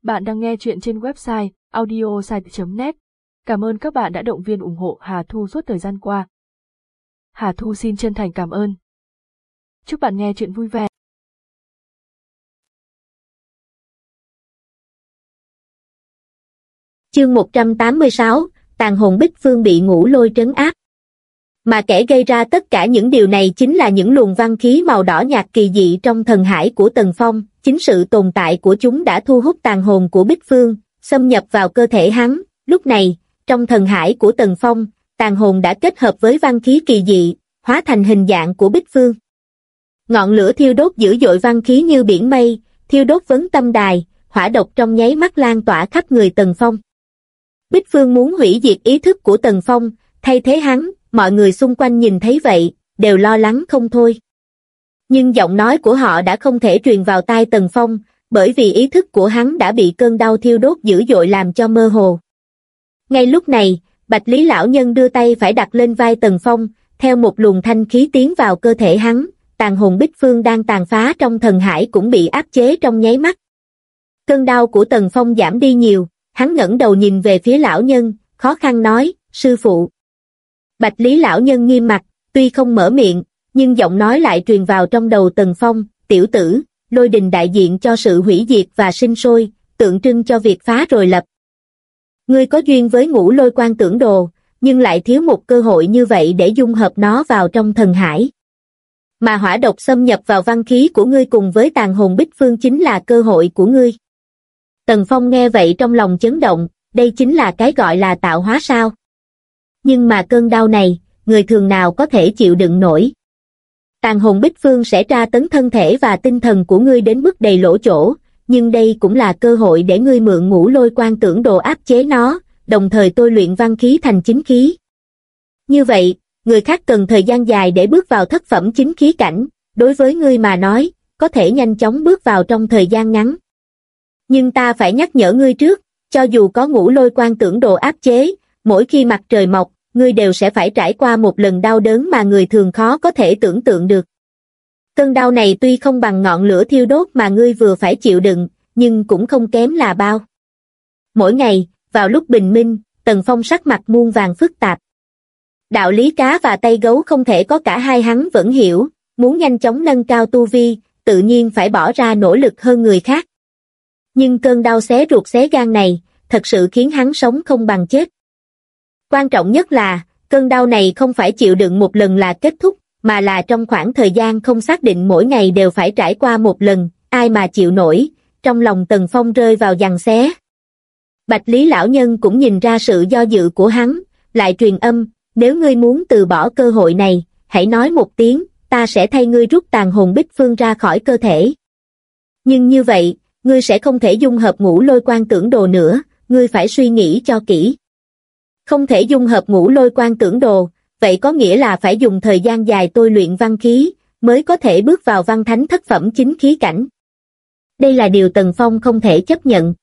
Bạn đang nghe chuyện trên website audiosite.net. Cảm ơn các bạn đã động viên ủng hộ Hà Thu suốt thời gian qua. Hà Thu xin chân thành cảm ơn. Chúc bạn nghe chuyện vui vẻ. Chương 186, tàn hồn Bích Phương bị ngũ lôi trấn áp. Mà kẻ gây ra tất cả những điều này chính là những luồng văn khí màu đỏ nhạt kỳ dị trong thần hải của Tần Phong. Chính sự tồn tại của chúng đã thu hút tàn hồn của Bích Phương, xâm nhập vào cơ thể hắn. Lúc này, trong thần hải của Tần Phong, tàn hồn đã kết hợp với văn khí kỳ dị, hóa thành hình dạng của Bích Phương. Ngọn lửa thiêu đốt dữ dội văn khí như biển mây, thiêu đốt vấn tâm đài, hỏa độc trong nháy mắt lan tỏa khắp người Tần Phong. Bích Phương muốn hủy diệt ý thức của Tần Phong, thay thế hắn. Mọi người xung quanh nhìn thấy vậy, đều lo lắng không thôi. Nhưng giọng nói của họ đã không thể truyền vào tai Tần Phong, bởi vì ý thức của hắn đã bị cơn đau thiêu đốt dữ dội làm cho mơ hồ. Ngay lúc này, Bạch Lý lão nhân đưa tay phải đặt lên vai Tần Phong, theo một luồng thanh khí tiến vào cơ thể hắn, tàn hồn Bích Phương đang tàn phá trong thần hải cũng bị áp chế trong nháy mắt. Cơn đau của Tần Phong giảm đi nhiều, hắn ngẩng đầu nhìn về phía lão nhân, khó khăn nói, sư phụ. Bạch Lý lão nhân nghiêm mặt, tuy không mở miệng, nhưng giọng nói lại truyền vào trong đầu Tần Phong, tiểu tử, lôi đình đại diện cho sự hủy diệt và sinh sôi, tượng trưng cho việc phá rồi lập. Ngươi có duyên với ngũ lôi quan tưởng đồ, nhưng lại thiếu một cơ hội như vậy để dung hợp nó vào trong thần hải. Mà hỏa độc xâm nhập vào văn khí của ngươi cùng với tàn hồn Bích Phương chính là cơ hội của ngươi. Tần Phong nghe vậy trong lòng chấn động, đây chính là cái gọi là tạo hóa sao? Nhưng mà cơn đau này, người thường nào có thể chịu đựng nổi. Tàn hồn Bích Phương sẽ tra tấn thân thể và tinh thần của ngươi đến mức đầy lỗ chỗ, nhưng đây cũng là cơ hội để ngươi mượn ngũ lôi quan tưởng đồ áp chế nó, đồng thời tôi luyện văn khí thành chính khí. Như vậy, người khác cần thời gian dài để bước vào thất phẩm chính khí cảnh, đối với ngươi mà nói, có thể nhanh chóng bước vào trong thời gian ngắn. Nhưng ta phải nhắc nhở ngươi trước, cho dù có ngũ lôi quan tưởng đồ áp chế, mỗi khi mặt trời mọc, ngươi đều sẽ phải trải qua một lần đau đớn mà người thường khó có thể tưởng tượng được. Cơn đau này tuy không bằng ngọn lửa thiêu đốt mà ngươi vừa phải chịu đựng, nhưng cũng không kém là bao. Mỗi ngày, vào lúc bình minh, Tần Phong sắc mặt muôn vàn phức tạp. Đạo lý cá và tay gấu không thể có cả hai, hắn vẫn hiểu, muốn nhanh chóng nâng cao tu vi, tự nhiên phải bỏ ra nỗ lực hơn người khác. Nhưng cơn đau xé ruột xé gan này, thật sự khiến hắn sống không bằng chết. Quan trọng nhất là, cơn đau này không phải chịu đựng một lần là kết thúc, mà là trong khoảng thời gian không xác định mỗi ngày đều phải trải qua một lần, ai mà chịu nổi, trong lòng Tần Phong rơi vào giằng xé. Bạch Lý lão nhân cũng nhìn ra sự do dự của hắn, lại truyền âm, nếu ngươi muốn từ bỏ cơ hội này, hãy nói một tiếng, ta sẽ thay ngươi rút tàn hồn Bích Phương ra khỏi cơ thể. Nhưng như vậy, ngươi sẽ không thể dung hợp ngũ lôi quan tưởng đồ nữa, ngươi phải suy nghĩ cho kỹ. Không thể dung hợp ngũ lôi quan tưởng đồ, vậy có nghĩa là phải dùng thời gian dài tôi luyện văn khí, mới có thể bước vào văn thánh thất phẩm chính khí cảnh. Đây là điều Tần Phong không thể chấp nhận.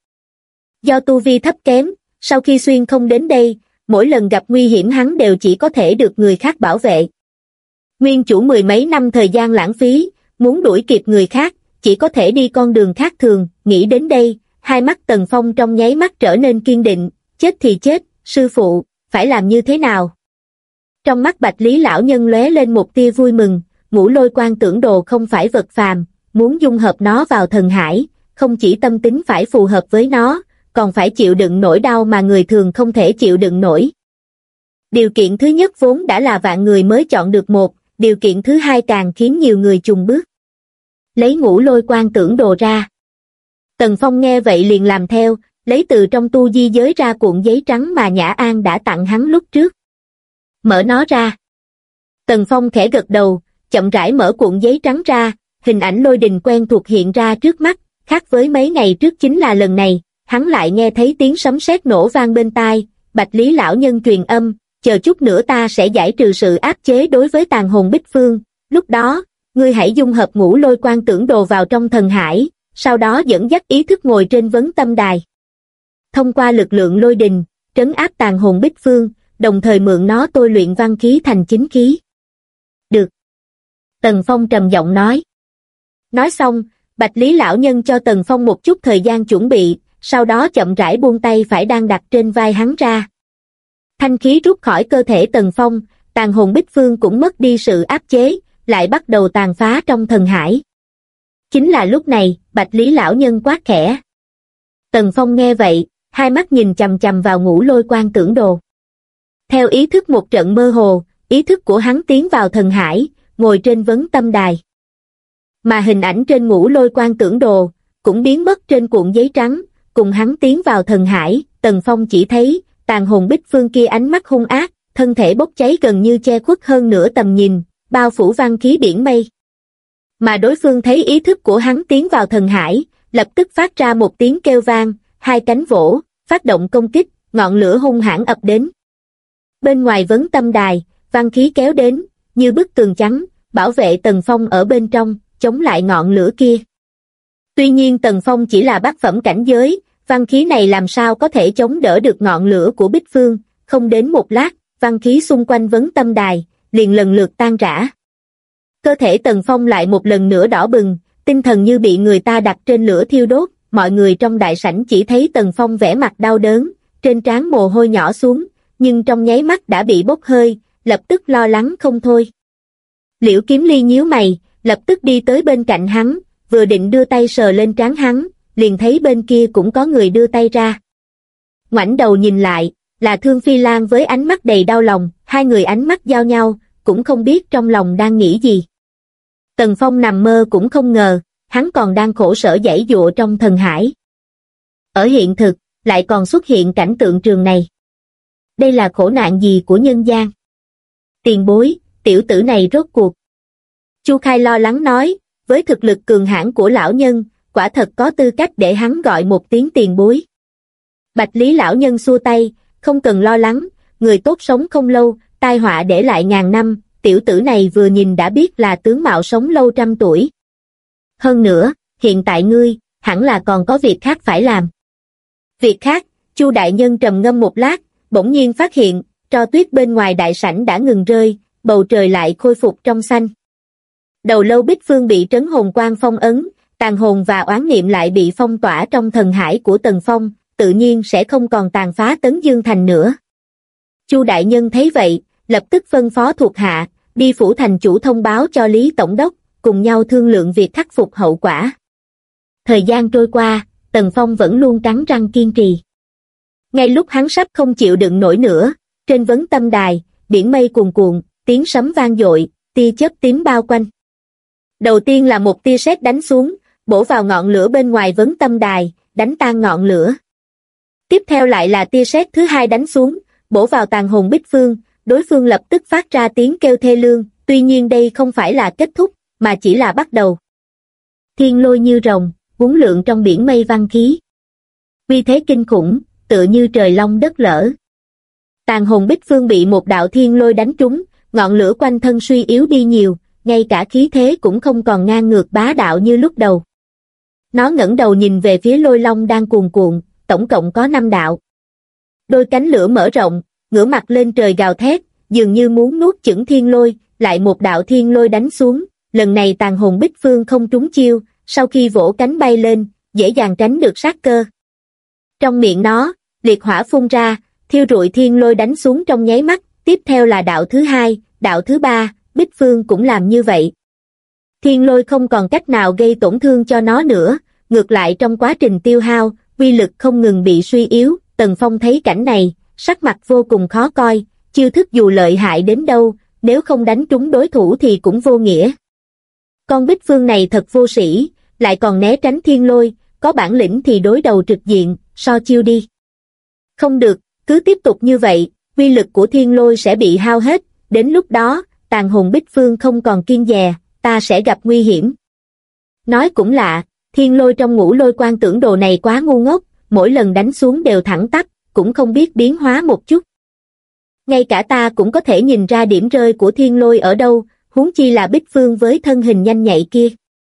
Do tu vi thấp kém, sau khi xuyên không đến đây, mỗi lần gặp nguy hiểm hắn đều chỉ có thể được người khác bảo vệ. Nguyên chủ mười mấy năm thời gian lãng phí, muốn đuổi kịp người khác, chỉ có thể đi con đường khác thường, nghĩ đến đây, hai mắt Tần Phong trong nháy mắt trở nên kiên định, chết thì chết, sư phụ, phải làm như thế nào? Trong mắt Bạch Lý lão nhân lóe lên một tia vui mừng, ngũ lôi quan tưởng đồ không phải vật phàm, muốn dung hợp nó vào thần hải, không chỉ tâm tính phải phù hợp với nó, còn phải chịu đựng nỗi đau mà người thường không thể chịu đựng nổi. Điều kiện thứ nhất vốn đã là vạn người mới chọn được một, điều kiện thứ hai càng khiến nhiều người chùn bước. Lấy ngũ lôi quan tưởng đồ ra. Tần Phong nghe vậy liền làm theo, lấy từ trong tu di giới ra cuộn giấy trắng mà Nhã An đã tặng hắn lúc trước. Mở nó ra. Tần Phong khẽ gật đầu, chậm rãi mở cuộn giấy trắng ra, hình ảnh lôi đình quen thuộc hiện ra trước mắt, khác với mấy ngày trước chính là lần này, hắn lại nghe thấy tiếng sấm sét nổ vang bên tai, Bạch Lý lão nhân truyền âm, chờ chút nữa ta sẽ giải trừ sự áp chế đối với tàn hồn Bích Phương, lúc đó, ngươi hãy dung hợp ngũ lôi quan tưởng đồ vào trong thần hải, sau đó dẫn dắt ý thức ngồi trên vấn tâm đài. Thông qua lực lượng lôi đình, trấn áp tàn hồn Bích Phương, đồng thời mượn nó tôi luyện văn khí thành chính khí. Được. Tần Phong trầm giọng nói. Nói xong, Bạch Lý lão nhân cho Tần Phong một chút thời gian chuẩn bị, sau đó chậm rãi buông tay phải đang đặt trên vai hắn ra. Thanh khí rút khỏi cơ thể Tần Phong, tàn hồn Bích Phương cũng mất đi sự áp chế, lại bắt đầu tàn phá trong thần hải. Chính là lúc này, Bạch Lý lão nhân quát khẽ. Tần Phong nghe vậy, hai mắt nhìn chằm chằm vào Ngũ Lôi Quan Tưởng Đồ. Theo ý thức một trận mơ hồ, ý thức của hắn tiến vào thần hải, ngồi trên vấn tâm đài. Mà hình ảnh trên Ngũ Lôi Quan Tưởng Đồ cũng biến mất trên cuộn giấy trắng, cùng hắn tiến vào thần hải. Tần Phong chỉ thấy tàn hồn Bích Phương kia ánh mắt hung ác, thân thể bốc cháy gần như che khuất hơn nửa tầm nhìn, bao phủ văn khí biển mây. Mà đối phương thấy ý thức của hắn tiến vào thần hải, lập tức phát ra một tiếng kêu vang, hai cánh vỗ, phát động công kích, ngọn lửa hung hãn ập đến. Bên ngoài vấn tâm đài, văn khí kéo đến, như bức tường trắng, bảo vệ Tần Phong ở bên trong, chống lại ngọn lửa kia. Tuy nhiên Tần Phong chỉ là bát phẩm cảnh giới, văn khí này làm sao có thể chống đỡ được ngọn lửa của Bích Phương, không đến một lát, văn khí xung quanh vấn tâm đài, liền lần lượt tan rã. Cơ thể Tần Phong lại một lần nữa đỏ bừng, tinh thần như bị người ta đặt trên lửa thiêu đốt, mọi người trong đại sảnh chỉ thấy Tần Phong vẻ mặt đau đớn, trên trán mồ hôi nhỏ xuống, nhưng trong nháy mắt đã bị bốc hơi, lập tức lo lắng không thôi. Liễu Kiếm Ly nhíu mày, lập tức đi tới bên cạnh hắn, vừa định đưa tay sờ lên trán hắn, liền thấy bên kia cũng có người đưa tay ra. Ngoảnh đầu nhìn lại, là Thương Phi Lan với ánh mắt đầy đau lòng, hai người ánh mắt giao nhau, cũng không biết trong lòng đang nghĩ gì. Tần Phong nằm mơ cũng không ngờ, hắn còn đang khổ sở giãy giụa trong thần hải. Ở hiện thực, lại còn xuất hiện cảnh tượng trường này. Đây là khổ nạn gì của nhân gian? Tiền bối, tiểu tử này rốt cuộc. Chu Khai lo lắng nói, với thực lực cường hãn của lão nhân, quả thật có tư cách để hắn gọi một tiếng tiền bối. Bạch Lý lão nhân xua tay, không cần lo lắng, người tốt sống không lâu, tai họa để lại ngàn năm, tiểu tử này vừa nhìn đã biết là tướng mạo sống lâu trăm tuổi. Hơn nữa, hiện tại ngươi, hẳn là còn có việc khác phải làm. Việc khác, Chu đại nhân trầm ngâm một lát, bỗng nhiên phát hiện, tro tuyết bên ngoài đại sảnh đã ngừng rơi, bầu trời lại khôi phục trong xanh. Đầu lâu Bích Phương bị trấn hồn quang phong ấn, tàn hồn và oán niệm lại bị phong tỏa trong thần hải của Tần Phong, tự nhiên sẽ không còn tàn phá Tấn Dương Thành nữa. Chu đại nhân thấy vậy, lập tức phân phó thuộc hạ, đi phủ thành chủ thông báo cho Lý Tổng đốc, cùng nhau thương lượng việc khắc phục hậu quả. Thời gian trôi qua, Tần Phong vẫn luôn cắn răng kiên trì. Ngay lúc hắn sắp không chịu đựng nổi nữa, trên vấn tâm đài, biển mây cuồn cuộn, tiếng sấm vang dội, tia chớp tím bao quanh. Đầu tiên là một tia sét đánh xuống, bổ vào ngọn lửa bên ngoài vấn tâm đài, đánh tan ngọn lửa. Tiếp theo lại là tia sét thứ hai đánh xuống, bổ vào tàn hồn Bích Phương, đối phương lập tức phát ra tiếng kêu thê lương, tuy nhiên đây không phải là kết thúc, mà chỉ là bắt đầu. Thiên lôi như rồng, uốn lượn trong biển mây văn khí. Uy thế kinh khủng, tựa như trời long đất lở. Tàn hồn Bích Phương bị một đạo thiên lôi đánh trúng, ngọn lửa quanh thân suy yếu đi nhiều, ngay cả khí thế cũng không còn ngang ngược bá đạo như lúc đầu. Nó ngẩng đầu nhìn về phía lôi long đang cuồn cuộn, tổng cộng có 5 đạo. Đôi cánh lửa mở rộng, ngửa mặt lên trời gào thét, dường như muốn nuốt chửng thiên lôi, lại một đạo thiên lôi đánh xuống, lần này tàn hồn Bích Phương không trúng chiêu, sau khi vỗ cánh bay lên, dễ dàng tránh được sát cơ. Trong miệng nó, liệt hỏa phun ra, thiêu rụi thiên lôi đánh xuống trong nháy mắt, tiếp theo là đạo thứ hai, đạo thứ ba, Bích Phương cũng làm như vậy. Thiên lôi không còn cách nào gây tổn thương cho nó nữa, ngược lại trong quá trình tiêu hao, uy lực không ngừng bị suy yếu. Tần Phong thấy cảnh này, sắc mặt vô cùng khó coi, chiêu thức dù lợi hại đến đâu, nếu không đánh trúng đối thủ thì cũng vô nghĩa. Con Bích Phương này thật vô sĩ, lại còn né tránh thiên lôi, có bản lĩnh thì đối đầu trực diện, so chiêu đi. Không được, cứ tiếp tục như vậy, uy lực của thiên lôi sẽ bị hao hết, đến lúc đó, tàn hồn Bích Phương không còn kiêng dè, ta sẽ gặp nguy hiểm. Nói cũng lạ, thiên lôi trong Ngũ Lôi Quan Tưởng Đồ này quá ngu ngốc, mỗi lần đánh xuống đều thẳng tắp, cũng không biết biến hóa một chút. Ngay cả ta cũng có thể nhìn ra điểm rơi của thiên lôi ở đâu, huống chi là Bích Phương với thân hình nhanh nhạy kia.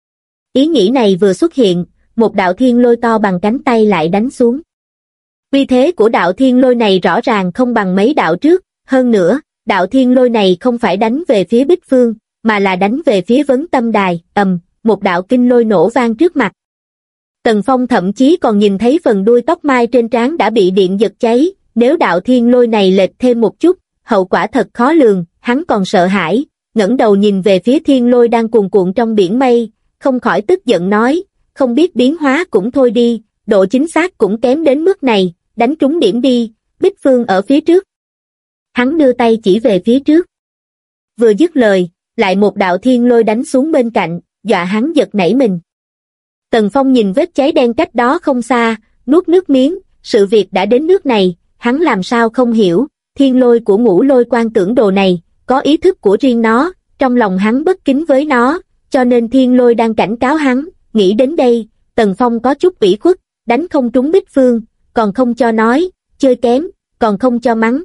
Ý nghĩ này vừa xuất hiện, một đạo thiên lôi to bằng cánh tay lại đánh xuống. Uy thế của đạo thiên lôi này rõ ràng không bằng mấy đạo trước, hơn nữa, đạo thiên lôi này không phải đánh về phía Bích Phương, mà là đánh về phía vấn tâm đài, một đạo kinh lôi nổ vang trước mặt. Tần Phong thậm chí còn nhìn thấy phần đuôi tóc mai trên trán đã bị điện giật cháy, nếu đạo thiên lôi này lệch thêm một chút, hậu quả thật khó lường, hắn còn sợ hãi, ngẩng đầu nhìn về phía thiên lôi đang cuồn cuộn trong biển mây, không khỏi tức giận nói, không biết biến hóa cũng thôi đi, độ chính xác cũng kém đến mức này, đánh trúng điểm đi, Bích Phương ở phía trước. Hắn đưa tay chỉ về phía trước. Vừa dứt lời, lại một đạo thiên lôi đánh xuống bên cạnh, dọa hắn giật nảy mình. Tần Phong nhìn vết cháy đen cách đó không xa, nuốt nước miếng, sự việc đã đến nước này, hắn làm sao không hiểu, thiên lôi của Ngũ Lôi Quan Tưởng Đồ này, có ý thức của riêng nó, trong lòng hắn bất kính với nó, cho nên thiên lôi đang cảnh cáo hắn, nghĩ đến đây, Tần Phong có chút ủy khuất, đánh không trúng Bích Phương, còn không cho nói, chơi kém, còn không cho mắng.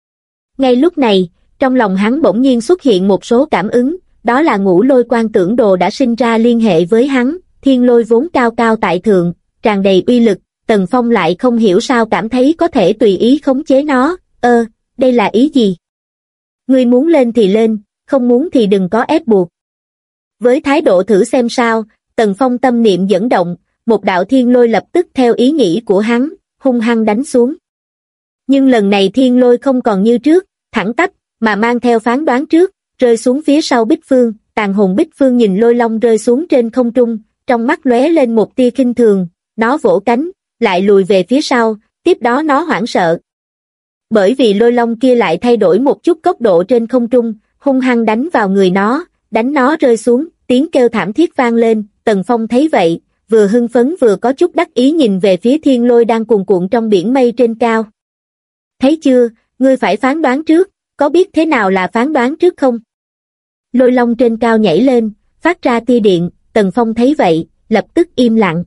Ngay lúc này, trong lòng hắn bỗng nhiên xuất hiện một số cảm ứng, đó là Ngũ Lôi Quan Tưởng Đồ đã sinh ra liên hệ với hắn, thiên lôi vốn cao cao tại thượng, tràn đầy uy lực, Tần Phong lại không hiểu sao cảm thấy có thể tùy ý khống chế nó, đây là ý gì? Ngươi muốn lên thì lên, không muốn thì đừng có ép buộc. Với thái độ thử xem sao, Tần Phong tâm niệm dẫn động, một đạo thiên lôi lập tức theo ý nghĩ của hắn, hung hăng đánh xuống. Nhưng lần này thiên lôi không còn như trước, thẳng tắp, mà mang theo phán đoán trước, rơi xuống phía sau Bích Phương, tàn hồn Bích Phương nhìn lôi long rơi xuống trên không trung, trong mắt lóe lên một tia khinh thường, nó vỗ cánh, lại lùi về phía sau, tiếp đó nó hoảng sợ. Bởi vì lôi long kia lại thay đổi một chút góc độ trên không trung, hung hăng đánh vào người nó, đánh nó rơi xuống, tiếng kêu thảm thiết vang lên, Tần Phong thấy vậy, vừa hưng phấn vừa có chút đắc ý nhìn về phía thiên lôi đang cuồn cuộn trong biển mây trên cao. Thấy chưa, ngươi phải phán đoán trước, có biết thế nào là phán đoán trước không? Lôi long trên cao nhảy lên, phát ra tia điện, Tần Phong thấy vậy, lập tức im lặng.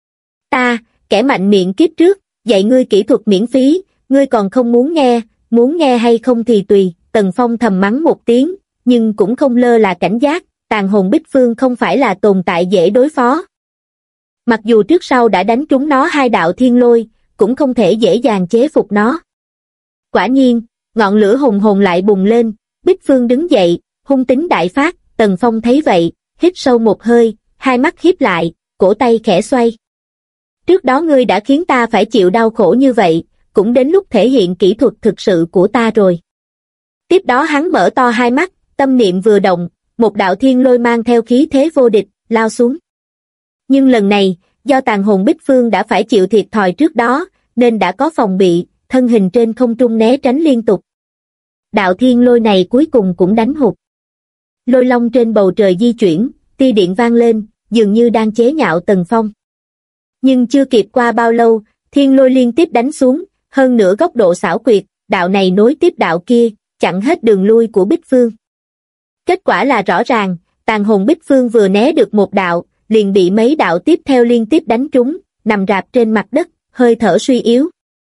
Ta, kẻ mạnh miệng kiếp trước, dạy ngươi kỹ thuật miễn phí, ngươi còn không muốn nghe hay không thì tùy, Tần Phong thầm mắng một tiếng, nhưng cũng không lơ là cảnh giác, tàn hồn Bích Phương không phải là tồn tại dễ đối phó. Mặc dù trước sau đã đánh trúng nó hai đạo thiên lôi, cũng không thể dễ dàng chế phục nó. Quả nhiên, ngọn lửa hùng hồn lại bùng lên, Bích Phương đứng dậy, hung tính đại phát, Tần Phong thấy vậy, hít sâu một hơi, hai mắt híp lại, cổ tay khẽ xoay. Trước đó ngươi đã khiến ta phải chịu đau khổ như vậy, cũng đến lúc thể hiện kỹ thuật thực sự của ta rồi. Tiếp đó hắn mở to hai mắt, tâm niệm vừa động, một đạo thiên lôi mang theo khí thế vô địch, lao xuống. Nhưng lần này, do tàn hồn Bích Phương đã phải chịu thiệt thòi trước đó, nên đã có phòng bị, thân hình trên không trung né tránh liên tục. Đạo thiên lôi này cuối cùng cũng đánh hụt. Lôi long trên bầu trời di chuyển, tia điện vang lên, dường như đang chế nhạo Tần Phong. Nhưng chưa kịp qua bao lâu, thiên lôi liên tiếp đánh xuống, hơn nữa góc độ xảo quyệt, đạo này nối tiếp đạo kia, chặn hết đường lui của Bích Phương. Kết quả là rõ ràng, tàn hồn Bích Phương vừa né được một đạo, liền bị mấy đạo tiếp theo liên tiếp đánh trúng, nằm rạp trên mặt đất, hơi thở suy yếu.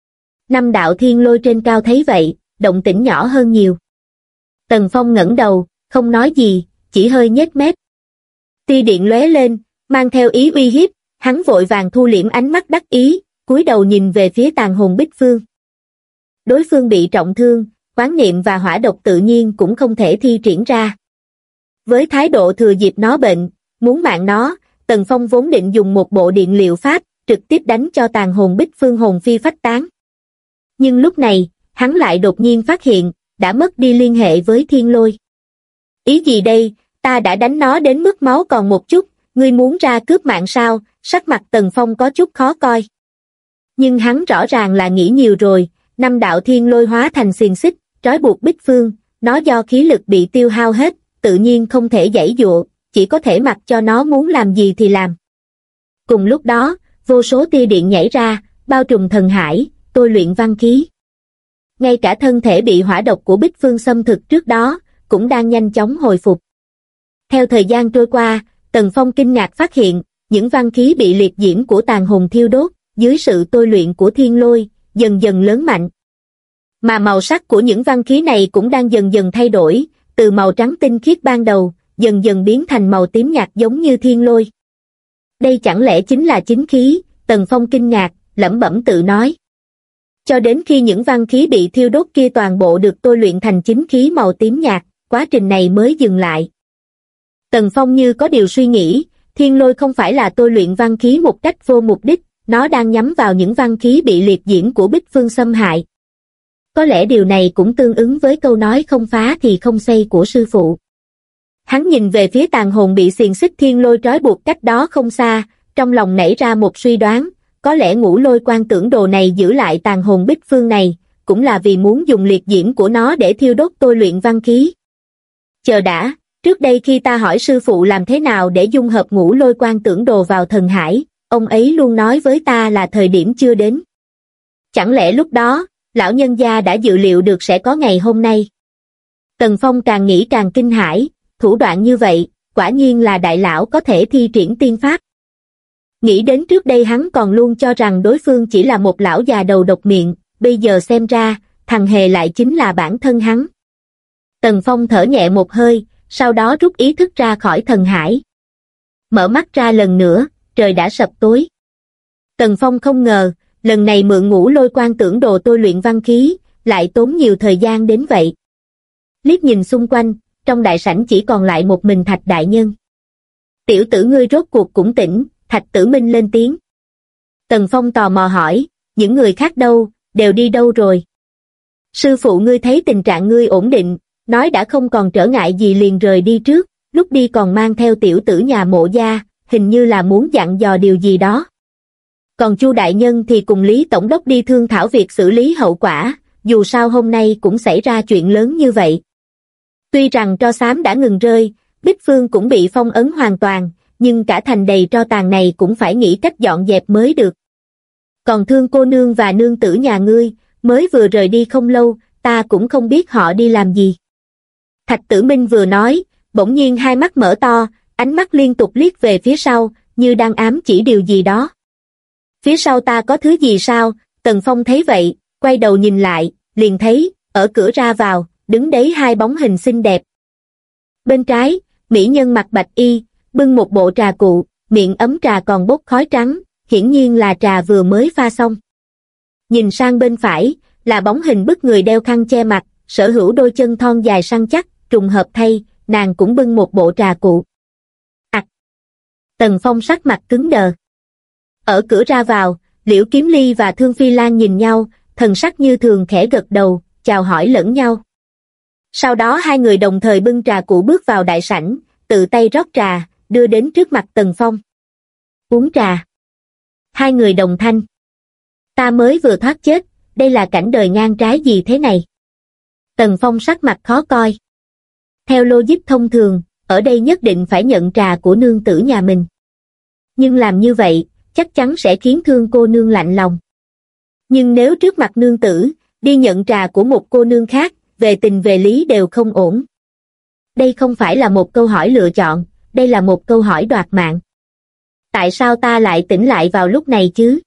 5 đạo thiên lôi trên cao thấy vậy, động tĩnh nhỏ hơn nhiều. Tần Phong ngẩng đầu, không nói gì, chỉ hơi nhếch mép. Tia điện lóe lên, mang theo ý uy hiếp, hắn vội vàng thu liễm ánh mắt đắc ý, cúi đầu nhìn về phía tàn hồn Bích Phương. Đối phương bị trọng thương, quán niệm và hỏa độc tự nhiên cũng không thể thi triển ra. Với thái độ thừa dịp nó bệnh, muốn mạng nó, Tần Phong vốn định dùng một bộ điện liệu pháp, trực tiếp đánh cho tàn hồn Bích Phương hồn phi phách tán. Nhưng lúc này, hắn lại đột nhiên phát hiện, đã mất đi liên hệ với thiên lôi. Ý gì đây, ta đã đánh nó đến mức máu còn một chút, ngươi muốn ra cướp mạng sao? Sắc mặt Tần Phong có chút khó coi. Nhưng hắn rõ ràng là nghĩ nhiều rồi, 5 đạo thiên lôi hóa thành xiềng xích, trói buộc Bích Phương, nó do khí lực bị tiêu hao hết, tự nhiên không thể giãy giụa, chỉ có thể mặc cho nó muốn làm gì thì làm. Cùng lúc đó, vô số tia điện nhảy ra, bao trùm thần hải, tôi luyện văn khí. Ngay cả thân thể bị hỏa độc của Bích Phương xâm thực trước đó, cũng đang nhanh chóng hồi phục. Theo thời gian trôi qua, Tần Phong kinh ngạc phát hiện, những văn khí bị liệt diễm của tàn hồn thiêu đốt, dưới sự tôi luyện của thiên lôi, dần dần lớn mạnh. Mà màu sắc của những văn khí này cũng đang dần dần thay đổi, từ màu trắng tinh khiết ban đầu, dần dần biến thành màu tím nhạt giống như thiên lôi. Đây chẳng lẽ chính là chính khí? Tần Phong kinh ngạc, lẩm bẩm tự nói. Cho đến khi những văn khí bị thiêu đốt kia toàn bộ được tôi luyện thành chính khí màu tím nhạt, quá trình này mới dừng lại. Tần Phong như có điều suy nghĩ, Thiên lôi không phải là tôi luyện văn khí một cách vô mục đích, nó đang nhắm vào những văn khí bị liệt diễm của Bích Phương xâm hại. Có lẽ điều này cũng tương ứng với câu nói không phá thì không xây của sư phụ. Hắn nhìn về phía tàn hồn bị xiềng xích thiên lôi trói buộc cách đó không xa, trong lòng nảy ra một suy đoán, có lẽ Ngũ Lôi Quan Tưởng Đồ này giữ lại tàn hồn Bích Phương này, cũng là vì muốn dùng liệt diễm của nó để thiêu đốt tôi luyện văn khí. Chờ đã, trước đây khi ta hỏi sư phụ làm thế nào để dung hợp Ngũ Lôi Quan Tưởng Đồ vào thần hải, ông ấy luôn nói với ta là thời điểm chưa đến. Chẳng lẽ lúc đó, lão nhân gia đã dự liệu được sẽ có ngày hôm nay? Tần Phong càng nghĩ càng kinh hãi, thủ đoạn như vậy, quả nhiên là đại lão có thể thi triển tiên pháp. Nghĩ đến trước đây hắn còn luôn cho rằng đối phương chỉ là một lão già đầu độc miệng, bây giờ xem ra, thằng hề lại chính là bản thân hắn. Tần Phong thở nhẹ một hơi, sau đó rút ý thức ra khỏi thần hải. Mở mắt ra lần nữa, trời đã sập tối. Tần Phong không ngờ, lần này mượn Ngũ Lôi Quan Tưởng Đồ tôi luyện văn khí, lại tốn nhiều thời gian đến vậy. Liếc nhìn xung quanh, trong đại sảnh chỉ còn lại một mình Thạch đại nhân. Tiểu tử ngươi rốt cuộc cũng tỉnh, Thạch Tử Minh lên tiếng. Tần Phong tò mò hỏi, những người khác đâu, đều đi đâu rồi? Sư phụ ngươi thấy tình trạng ngươi ổn định, nói đã không còn trở ngại gì liền rời đi trước, lúc đi còn mang theo tiểu tử nhà Mộ gia, hình như là muốn dặn dò điều gì đó. Còn Chu đại nhân thì cùng Lý tổng đốc đi thương thảo việc xử lý hậu quả, dù sao hôm nay cũng xảy ra chuyện lớn như vậy. Tuy rằng tro xám đã ngừng rơi, Bích Phương cũng bị phong ấn hoàn toàn, nhưng cả thành đầy tro tàn này cũng phải nghĩ cách dọn dẹp mới được. Còn Thương cô nương và nương tử nhà ngươi, mới vừa rời đi không lâu, ta cũng không biết họ đi làm gì. Thạch Tử Minh vừa nói, bỗng nhiên hai mắt mở to, ánh mắt liên tục liếc về phía sau, như đang ám chỉ điều gì đó. Phía sau ta có thứ gì sao? Tần Phong thấy vậy, quay đầu nhìn lại, liền thấy, ở cửa ra vào, đứng đấy hai bóng hình xinh đẹp. Bên trái, mỹ nhân mặc bạch y, bưng một bộ trà cụ, miệng ấm trà còn bốc khói trắng, hiển nhiên là trà vừa mới pha xong. Nhìn sang bên phải, là bóng hình bức người đeo khăn che mặt, sở hữu đôi chân thon dài săn chắc, trùng hợp thay, nàng cũng bưng một bộ trà cụ. Tần Phong sắc mặt cứng đờ. Ở cửa ra vào, Liễu Kiếm Ly và Thương Phi Lan nhìn nhau, thần sắc như thường khẽ gật đầu, chào hỏi lẫn nhau. Sau đó hai người đồng thời bưng trà cụ bước vào đại sảnh, tự tay rót trà, đưa đến trước mặt Tần Phong. Uống trà. Hai người đồng thanh. Ta mới vừa thoát chết, đây là cảnh đời ngang trái gì thế này? Tần Phong sắc mặt khó coi. Theo logic thông thường, ở đây nhất định phải nhận trà của nương tử nhà mình. Nhưng làm như vậy, chắc chắn sẽ khiến Thương cô nương lạnh lòng. Nhưng nếu trước mặt nương tử, đi nhận trà của một cô nương khác, về tình về lý đều không ổn. Đây không phải là một câu hỏi lựa chọn, đây là một câu hỏi đoạt mạng. Tại sao ta lại tỉnh lại vào lúc này chứ?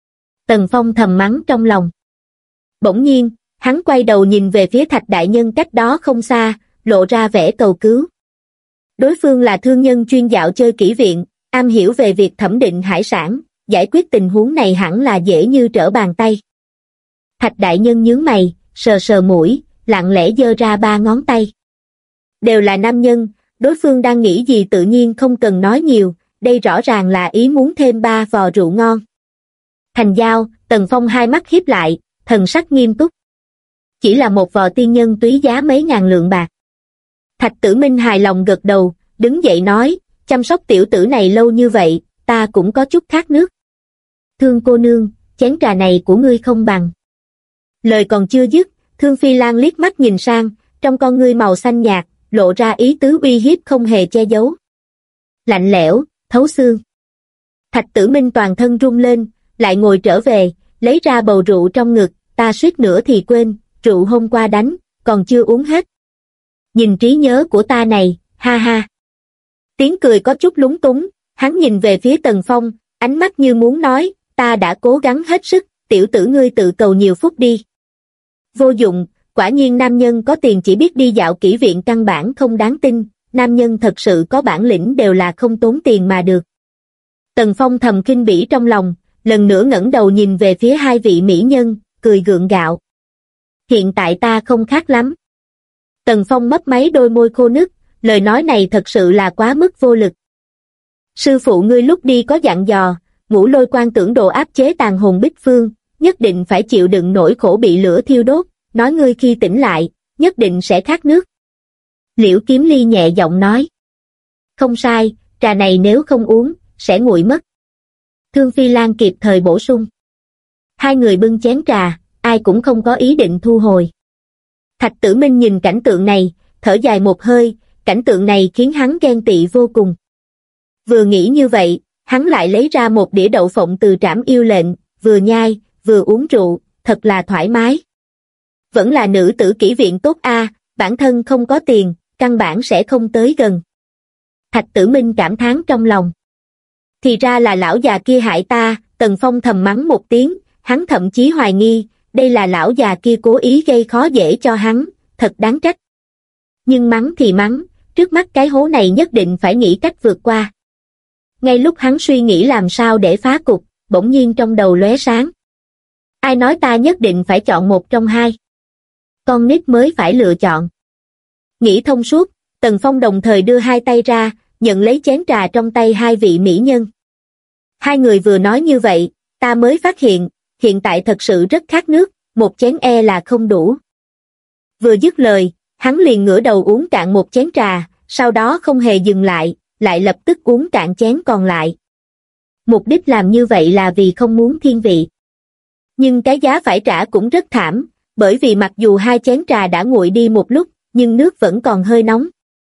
Tần Phong thầm mắng trong lòng. Bỗng nhiên, hắn quay đầu nhìn về phía Thạch đại nhân cách đó không xa, lộ ra vẻ cầu cứu. Đối phương là thương nhân chuyên dạo chơi kỹ viện, am hiểu về việc thẩm định hải sản, giải quyết tình huống này hẳn là dễ như trở bàn tay. Thạch đại nhân nhướng mày, sờ sờ mũi, lặng lẽ giơ ra 3 ngón tay. Đều là nam nhân, đối phương đang nghĩ gì tự nhiên không cần nói nhiều, đây rõ ràng là ý muốn thêm 3 vò rượu ngon. Thành giao, Tần Phong hai mắt híp lại, thần sắc nghiêm túc. Chỉ là một vò tiên nhân túy giá mấy ngàn lượng bạc. Thạch Tử Minh hài lòng gật đầu, đứng dậy nói, chăm sóc tiểu tử này lâu như vậy, ta cũng có chút khát nước. Thương cô nương, chén trà này của ngươi không bằng. Lời còn chưa dứt, Thương Phi Lan liếc mắt nhìn sang, trong con ngươi màu xanh nhạt, lộ ra ý tứ uy hiếp không hề che giấu. Lạnh lẽo, thấu xương. Thạch Tử Minh toàn thân run lên, lại ngồi trở về, lấy ra bầu rượu trong ngực, ta suýt nữa thì quên, rượu hôm qua đánh, còn chưa uống hết. Nhìn trí nhớ của ta này, ha ha. Tiếng cười có chút lúng túng, hắn nhìn về phía Tần Phong, ánh mắt như muốn nói, ta đã cố gắng hết sức, tiểu tử ngươi tự cầu nhiều phúc đi. Vô dụng, quả nhiên nam nhân có tiền chỉ biết đi dạo kỹ viện căn bản không đáng tin, nam nhân thật sự có bản lĩnh đều là không tốn tiền mà được. Tần Phong thầm khinh bỉ trong lòng, lần nữa ngẩng đầu nhìn về phía hai vị mỹ nhân, cười gượng gạo. Hiện tại ta không khác lắm. Tần Phong mấp máy đôi môi khô nứt, lời nói này thật sự là quá mức vô lực. Sư phụ ngươi lúc đi có dặn dò, Ngũ Lôi Quan tưởng đồ áp chế tàn hồn Bích Phương, nhất định phải chịu đựng nỗi khổ bị lửa thiêu đốt, nói ngươi khi tỉnh lại, nhất định sẽ khát nước. Liễu Kiếm Ly nhẹ giọng nói. Không sai, trà này nếu không uống, sẽ nguội mất. Thương Phi Lan kịp thời bổ sung. Hai người bưng chén trà, ai cũng không có ý định thu hồi. Thạch Tử Minh nhìn cảnh tượng này, thở dài một hơi, cảnh tượng này khiến hắn ghen tị vô cùng. Vừa nghĩ như vậy, hắn lại lấy ra một đĩa đậu phộng từ Trảm Yêu Lệnh, vừa nhai, vừa uống rượu, thật là thoải mái. Vẫn là nữ tử kỹ viện tốt a, bản thân không có tiền, căn bản sẽ không tới gần. Thạch Tử Minh cảm thán trong lòng. Thì ra là lão già kia hại ta, Tần Phong thầm mắng một tiếng, hắn thậm chí hoài nghi, đây là lão già kia cố ý gây khó dễ cho hắn, thật đáng trách. Nhưng mắng thì mắng, trước mắt cái hố này nhất định phải nghĩ cách vượt qua. Ngay lúc hắn suy nghĩ làm sao để phá cục, bỗng nhiên trong đầu lóe sáng. Ai nói ta nhất định phải chọn một trong hai? Con nít mới phải lựa chọn. Nghĩ thông suốt, Tần Phong đồng thời đưa hai tay ra, nhận lấy chén trà trong tay hai vị mỹ nhân. Hai người vừa nói như vậy, ta mới phát hiện, hiện tại thật sự rất khát nước, một chén e là không đủ. Vừa dứt lời, hắn liền ngửa đầu uống cạn một chén trà, sau đó không hề dừng lại, lại lập tức uống cạn chén còn lại. Mục đích làm như vậy là vì không muốn thiên vị. Nhưng cái giá phải trả cũng rất thảm, bởi vì mặc dù hai chén trà đã nguội đi một lúc, nhưng nước vẫn còn hơi nóng.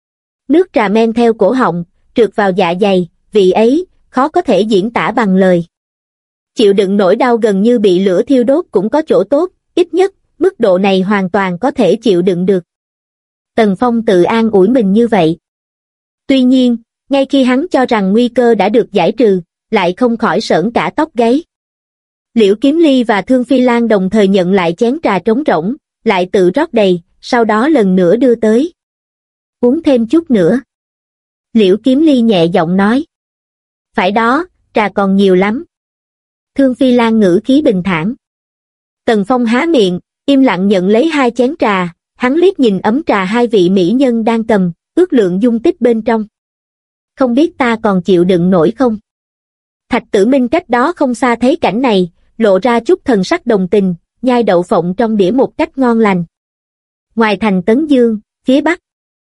Nước trà men theo cổ họng, trượt vào dạ dày, vị ấy, khó có thể diễn tả bằng lời. Chịu đựng nỗi đau gần như bị lửa thiêu đốt cũng có chỗ tốt, ít nhất, mức độ này hoàn toàn có thể chịu đựng được. Tần Phong tự an ủi mình như vậy. Tuy nhiên, ngay khi hắn cho rằng nguy cơ đã được giải trừ, lại không khỏi sởn cả tóc gáy. Liễu Kiếm Ly và Thương Phi Lan đồng thời nhận lại chén trà trống rỗng, lại tự rót đầy, sau đó lần nữa đưa tới. Uống thêm chút nữa. Liễu Kiếm Ly nhẹ giọng nói. Phải đó, trà còn nhiều lắm. Thương Phi Lan ngữ khí bình thản. Tần Phong há miệng, im lặng nhận lấy hai chén trà, hắn liếc nhìn ấm trà hai vị mỹ nhân đang cầm, ước lượng dung tích bên trong. Không biết ta còn chịu đựng nổi không? Thạch Tử Minh cách đó không xa thấy cảnh này, lộ ra chút thần sắc đồng tình, nhai đậu phộng trong đĩa một cách ngon lành. Ngoài thành Tấn Dương, phía bắc,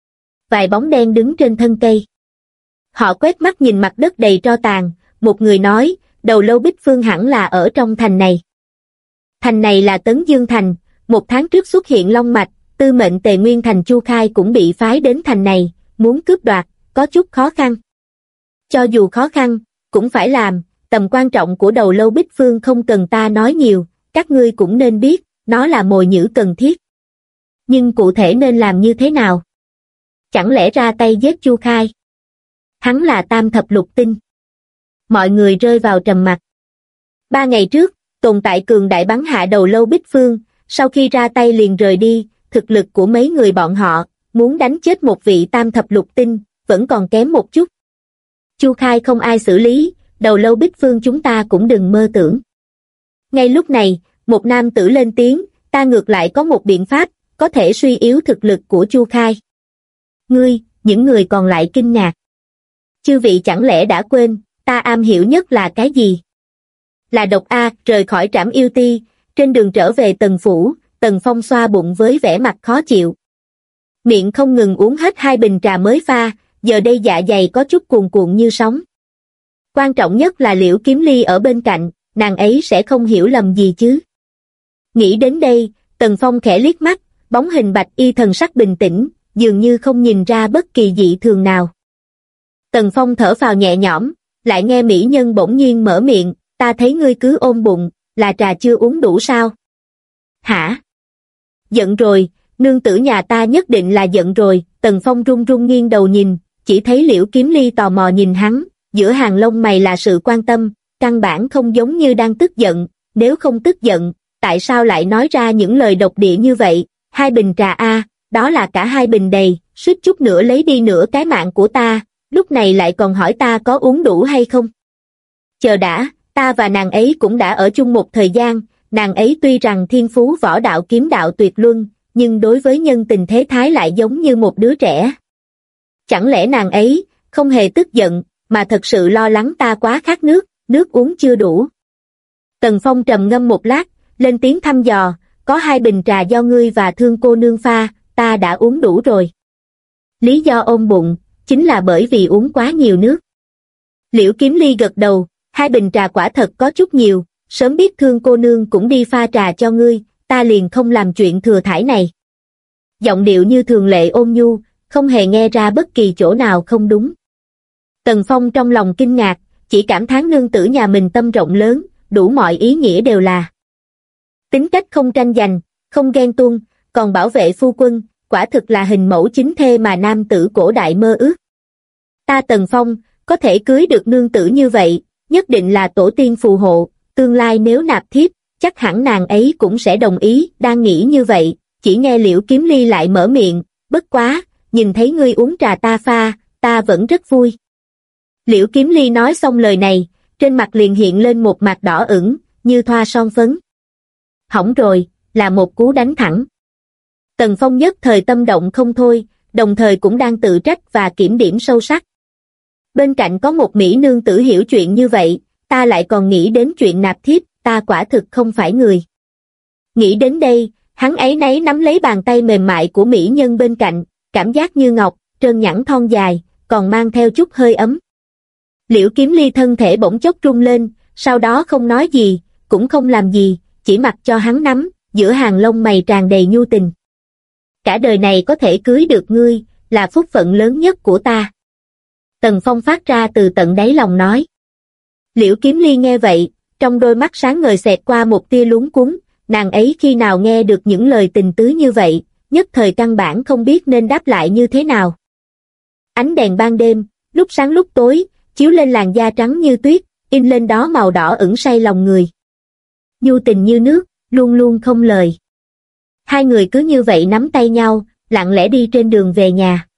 vài bóng đen đứng trên thân cây. Họ quét mắt nhìn mặt đất đầy tro tàn, một người nói, Đầu Lâu Bích Phương hẳn là ở trong thành này. Thành này là Tấn Dương Thành, một tháng trước xuất hiện long mạch, tư mệnh Tề Nguyên Thành Chu Khai cũng bị phái đến thành này, muốn cướp đoạt, có chút khó khăn. Cho dù khó khăn, cũng phải làm, tầm quan trọng của Đầu Lâu Bích Phương không cần ta nói nhiều, các ngươi cũng nên biết, nó là mồi nhử cần thiết. Nhưng cụ thể nên làm như thế nào? Chẳng lẽ ra tay giết Chu Khai? Hắn là tam thập lục tinh. Mọi người rơi vào trầm mặc. 3 ngày trước, tồn tại cường đại bắn hạ Đầu Lâu Bích Phương, sau khi ra tay liền rời đi, thực lực của mấy người bọn họ, muốn đánh chết một vị tam thập lục tinh, vẫn còn kém một chút. Chu Khai không ai xử lý, Đầu Lâu Bích Phương chúng ta cũng đừng mơ tưởng. Ngay lúc này, một nam tử lên tiếng, ta ngược lại có một biện pháp, có thể suy yếu thực lực của Chu Khai. Ngươi, những người còn lại kinh ngạc. Chư vị chẳng lẽ đã quên, ta am hiểu nhất là cái gì? Là độc a. Rời khỏi Trảm Yêu Ti, trên đường trở về Tần Phủ, Tần Phong xoa bụng với vẻ mặt khó chịu. Miệng không ngừng uống hết 2 bình trà mới pha, giờ đây dạ dày có chút cuồn cuộn như sóng. Quan trọng nhất là Liễu Kiếm Ly ở bên cạnh, nàng ấy sẽ không hiểu lầm gì chứ. Nghĩ đến đây, Tần Phong khẽ liếc mắt, bóng hình bạch y thần sắc bình tĩnh, dường như không nhìn ra bất kỳ dị thường nào. Tần Phong thở phào nhẹ nhõm, lại nghe mỹ nhân bỗng nhiên mở miệng, ta thấy ngươi cứ ôm bụng, là trà chưa uống đủ sao? Hả? Giận rồi, nương tử nhà ta nhất định là giận rồi. Tần Phong run run nghiêng đầu nhìn, chỉ thấy Liễu Kiếm Ly tò mò nhìn hắn, giữa hàng lông mày là sự quan tâm, căn bản không giống như đang tức giận, nếu không tức giận, tại sao lại nói ra những lời độc địa như vậy? 2 bình trà a, đó là cả 2 bình đầy, suýt chút nữa lấy đi nửa cái mạng của ta, lúc này lại còn hỏi ta có uống đủ hay không? Chờ đã, ta và nàng ấy cũng đã ở chung một thời gian, nàng ấy tuy rằng thiên phú võ đạo kiếm đạo tuyệt luân, nhưng đối với nhân tình thế thái lại giống như một đứa trẻ. Chẳng lẽ nàng ấy không hề tức giận, mà thật sự lo lắng ta quá khát nước, nước uống chưa đủ. Tần Phong trầm ngâm một lát, lên tiếng thăm dò, có 2 bình trà do ngươi và Thương cô nương pha, ta đã uống đủ rồi. Lý do ôm bụng, chính là bởi vì uống quá nhiều nước. Liễu Kiếm Ly gật đầu, 2 bình trà quả thật có chút nhiều, sớm biết Thương cô nương cũng đi pha trà cho ngươi, ta liền không làm chuyện thừa thãi này. Giọng điệu như thường lệ ôn nhu, không hề nghe ra bất kỳ chỗ nào không đúng. Tần Phong trong lòng kinh ngạc, chỉ cảm thán nương tử nhà mình tâm rộng lớn, đủ mọi ý nghĩa đều là. Tính cách không tranh giành, không ghen tuông, còn bảo vệ phu quân, quả thực là hình mẫu chính thê mà nam tử cổ đại mơ ước. Ta Tần Phong, có thể cưới được nương tử như vậy, nhất định là tổ tiên phù hộ, tương lai nếu nạp thiếp, chắc hẳn nàng ấy cũng sẽ đồng ý. Đang nghĩ như vậy, chỉ nghe Liễu Kiếm Ly lại mở miệng, bất quá, nhìn thấy ngươi uống trà ta pha, ta vẫn rất vui. Liễu Kiếm Ly nói xong lời này, trên mặt liền hiện lên một mặt đỏ ửng, như thoa son phấn. Hỏng rồi, là một cú đánh thẳng. Tần Phong nhất thời tâm động không thôi, đồng thời cũng đang tự trách và kiểm điểm sâu sắc. Bên cạnh có một mỹ nương tử hiểu chuyện như vậy, ta lại còn nghĩ đến chuyện nạp thiếp, ta quả thực không phải người. Nghĩ đến đây, hắn áy náy nắm lấy bàn tay mềm mại của mỹ nhân bên cạnh, cảm giác như ngọc, trơn nhẵn thon dài, còn mang theo chút hơi ấm. Liễu Kiếm Ly thân thể bỗng chốc rung lên, sau đó không nói gì, cũng không làm gì, chỉ mặc cho hắn nắm, giữa hàng lông mày tràn đầy nhu tình. Cả đời này có thể cưới được ngươi, là phúc phận lớn nhất của ta. Tần Phong phát ra từ tận đáy lòng nói. Liễu Kiếm Ly nghe vậy, trong đôi mắt sáng ngời xẹt qua một tia luống cuống, nàng ấy khi nào nghe được những lời tình tứ như vậy, nhất thời căn bản không biết nên đáp lại như thế nào. Ánh đèn ban đêm, lúc sáng lúc tối, chiếu lên làn da trắng như tuyết, in lên đó màu đỏ ửng say lòng người. Nhu tình như nước, luôn luôn không lời. Hai người cứ như vậy nắm tay nhau, lặng lẽ đi trên đường về nhà.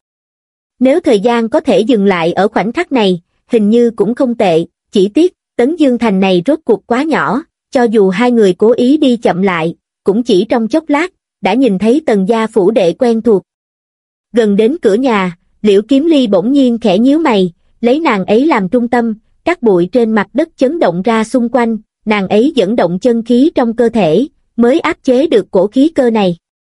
Nếu thời gian có thể dừng lại ở khoảnh khắc này, hình như cũng không tệ, chỉ tiếc, Tấn Dương Thành này rốt cuộc quá nhỏ, cho dù hai người cố ý đi chậm lại, cũng chỉ trong chốc lát, đã nhìn thấy Tần gia phủ đệ quen thuộc. Gần đến cửa nhà, Liễu Kiếm Ly bỗng nhiên khẽ nhíu mày, lấy nàng ấy làm trung tâm, các bụi trên mặt đất chấn động ra xung quanh, nàng ấy dẫn động chân khí trong cơ thể, mới áp chế được cổ khí cơ này.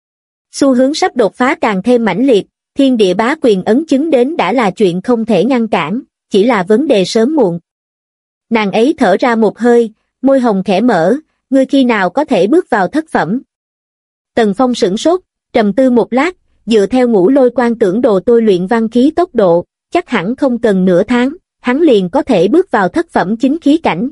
Xu hướng sắp đột phá càng thêm mãnh liệt, thiên địa bá quyền ấn chứng đến đã là chuyện không thể ngăn cản, chỉ là vấn đề sớm muộn. Nàng ấy thở ra một hơi, môi hồng khẽ mở, ngươi khi nào có thể bước vào thất phẩm. Tần Phong sửng sốt, trầm tư một lát, dựa theo Ngũ Lôi Quan tưởng đồ tôi luyện văn khí tốc độ, chắc hẳn không cần nửa tháng, hắn liền có thể bước vào thất phẩm chính khí cảnh.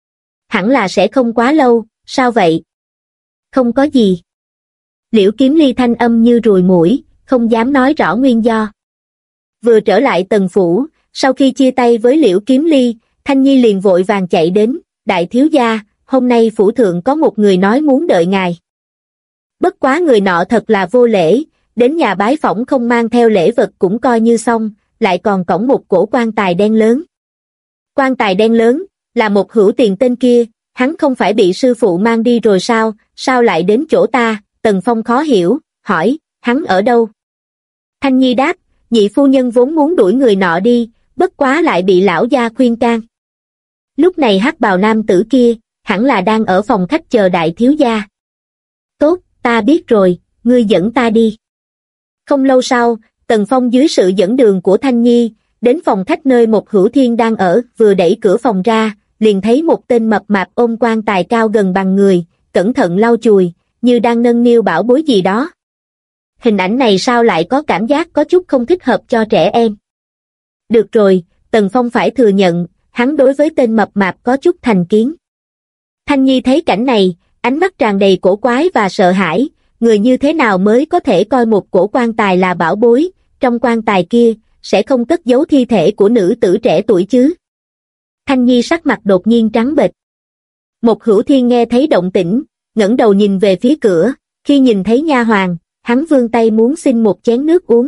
Hẳn là sẽ không quá lâu, sao vậy? Không có gì. Liễu Kiếm Ly thanh âm như ruồi muỗi, không dám nói rõ nguyên do. Vừa trở lại Tần phủ, sau khi chia tay với Liễu Kiếm Ly, Thanh Nhi liền vội vàng chạy đến, đại thiếu gia, hôm nay phủ thượng có một người nói muốn đợi ngài. Bất quá người nọ thật là vô lễ, đến nhà bái phỏng không mang theo lễ vật cũng coi như xong, lại còn cõng một cổ quan tài đen lớn. Quan tài đen lớn, là một hữu tiền tên kia, hắn không phải bị sư phụ mang đi rồi sao lại đến chỗ ta? Tần Phong khó hiểu, hỏi, hắn ở đâu? Thanh Nhi đáp, nhị phu nhân vốn muốn đuổi người nọ đi, bất quá lại bị lão gia khuyên can. Lúc này hắc bào nam tử kia, hẳn là đang ở phòng khách chờ đại thiếu gia. Tốt, ta biết rồi, ngươi dẫn ta đi. Không lâu sau, Tần Phong dưới sự dẫn đường của Thanh Nhi, đến phòng khách nơi một hữu thiên đang ở, vừa đẩy cửa phòng ra, liền thấy một tên mập mạp ôm quan tài cao gần bằng người, cẩn thận lau chùi, như đang nâng niu bảo bối gì đó. Hình ảnh này sao lại có cảm giác có chút không thích hợp cho trẻ em. Được rồi, Tần Phong phải thừa nhận, hắn đối với tên mập mạp có chút thành kiến. Thanh Nhi thấy cảnh này, ánh mắt tràn đầy cổ quái và sợ hãi, người như thế nào mới có thể coi một cổ quan tài là bảo bối, trong quan tài kia, sẽ không cất giấu thi thể của nữ tử trẻ tuổi chứ. Thanh Nhi sắc mặt đột nhiên trắng bệch. Một hữu thiên nghe thấy động tĩnh, ngẩng đầu nhìn về phía cửa, khi nhìn thấy nha hoàn, hắn vươn tay muốn xin một chén nước uống.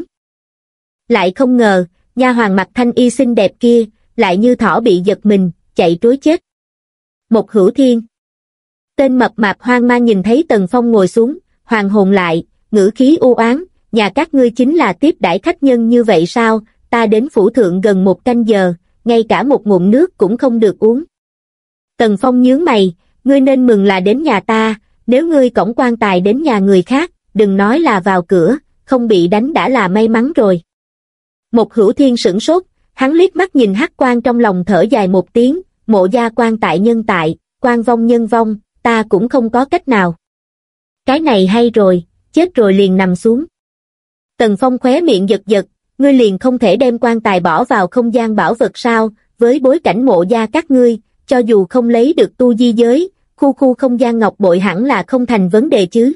Lại không ngờ, nha hoàn mặc thanh y xinh đẹp kia, lại như thỏ bị giật mình, chạy trối chết. Một hữu thiên. Tên mập mạp hoang mang nhìn thấy Tần Phong ngồi xuống, hoàn hồn lại, ngữ khí u oán, nhà các ngươi chính là tiếp đãi khách nhân như vậy sao? Ta đến phủ thượng gần 1 canh giờ, ngay cả một ngụm nước cũng không được uống. Tần Phong nhướng mày, ngươi nên mừng là đến nhà ta, nếu ngươi cõng quan tài đến nhà người khác, đừng nói là vào cửa, không bị đánh đã là may mắn rồi. Một Hữu Thiên sửng sốt, hắn liếc mắt nhìn hắc quan trong lòng thở dài một tiếng, mộ gia quan tại nhân tại, quan vong nhân vong, ta cũng không có cách nào. Cái này hay rồi, chết rồi liền nằm xuống. Tần Phong khóe miệng giật giật, ngươi liền không thể đem quan tài bỏ vào không gian bảo vật sao, với bối cảnh mộ gia các ngươi, cho dù không lấy được tu di giới, khu không gian ngọc bội hẳn là không thành vấn đề chứ.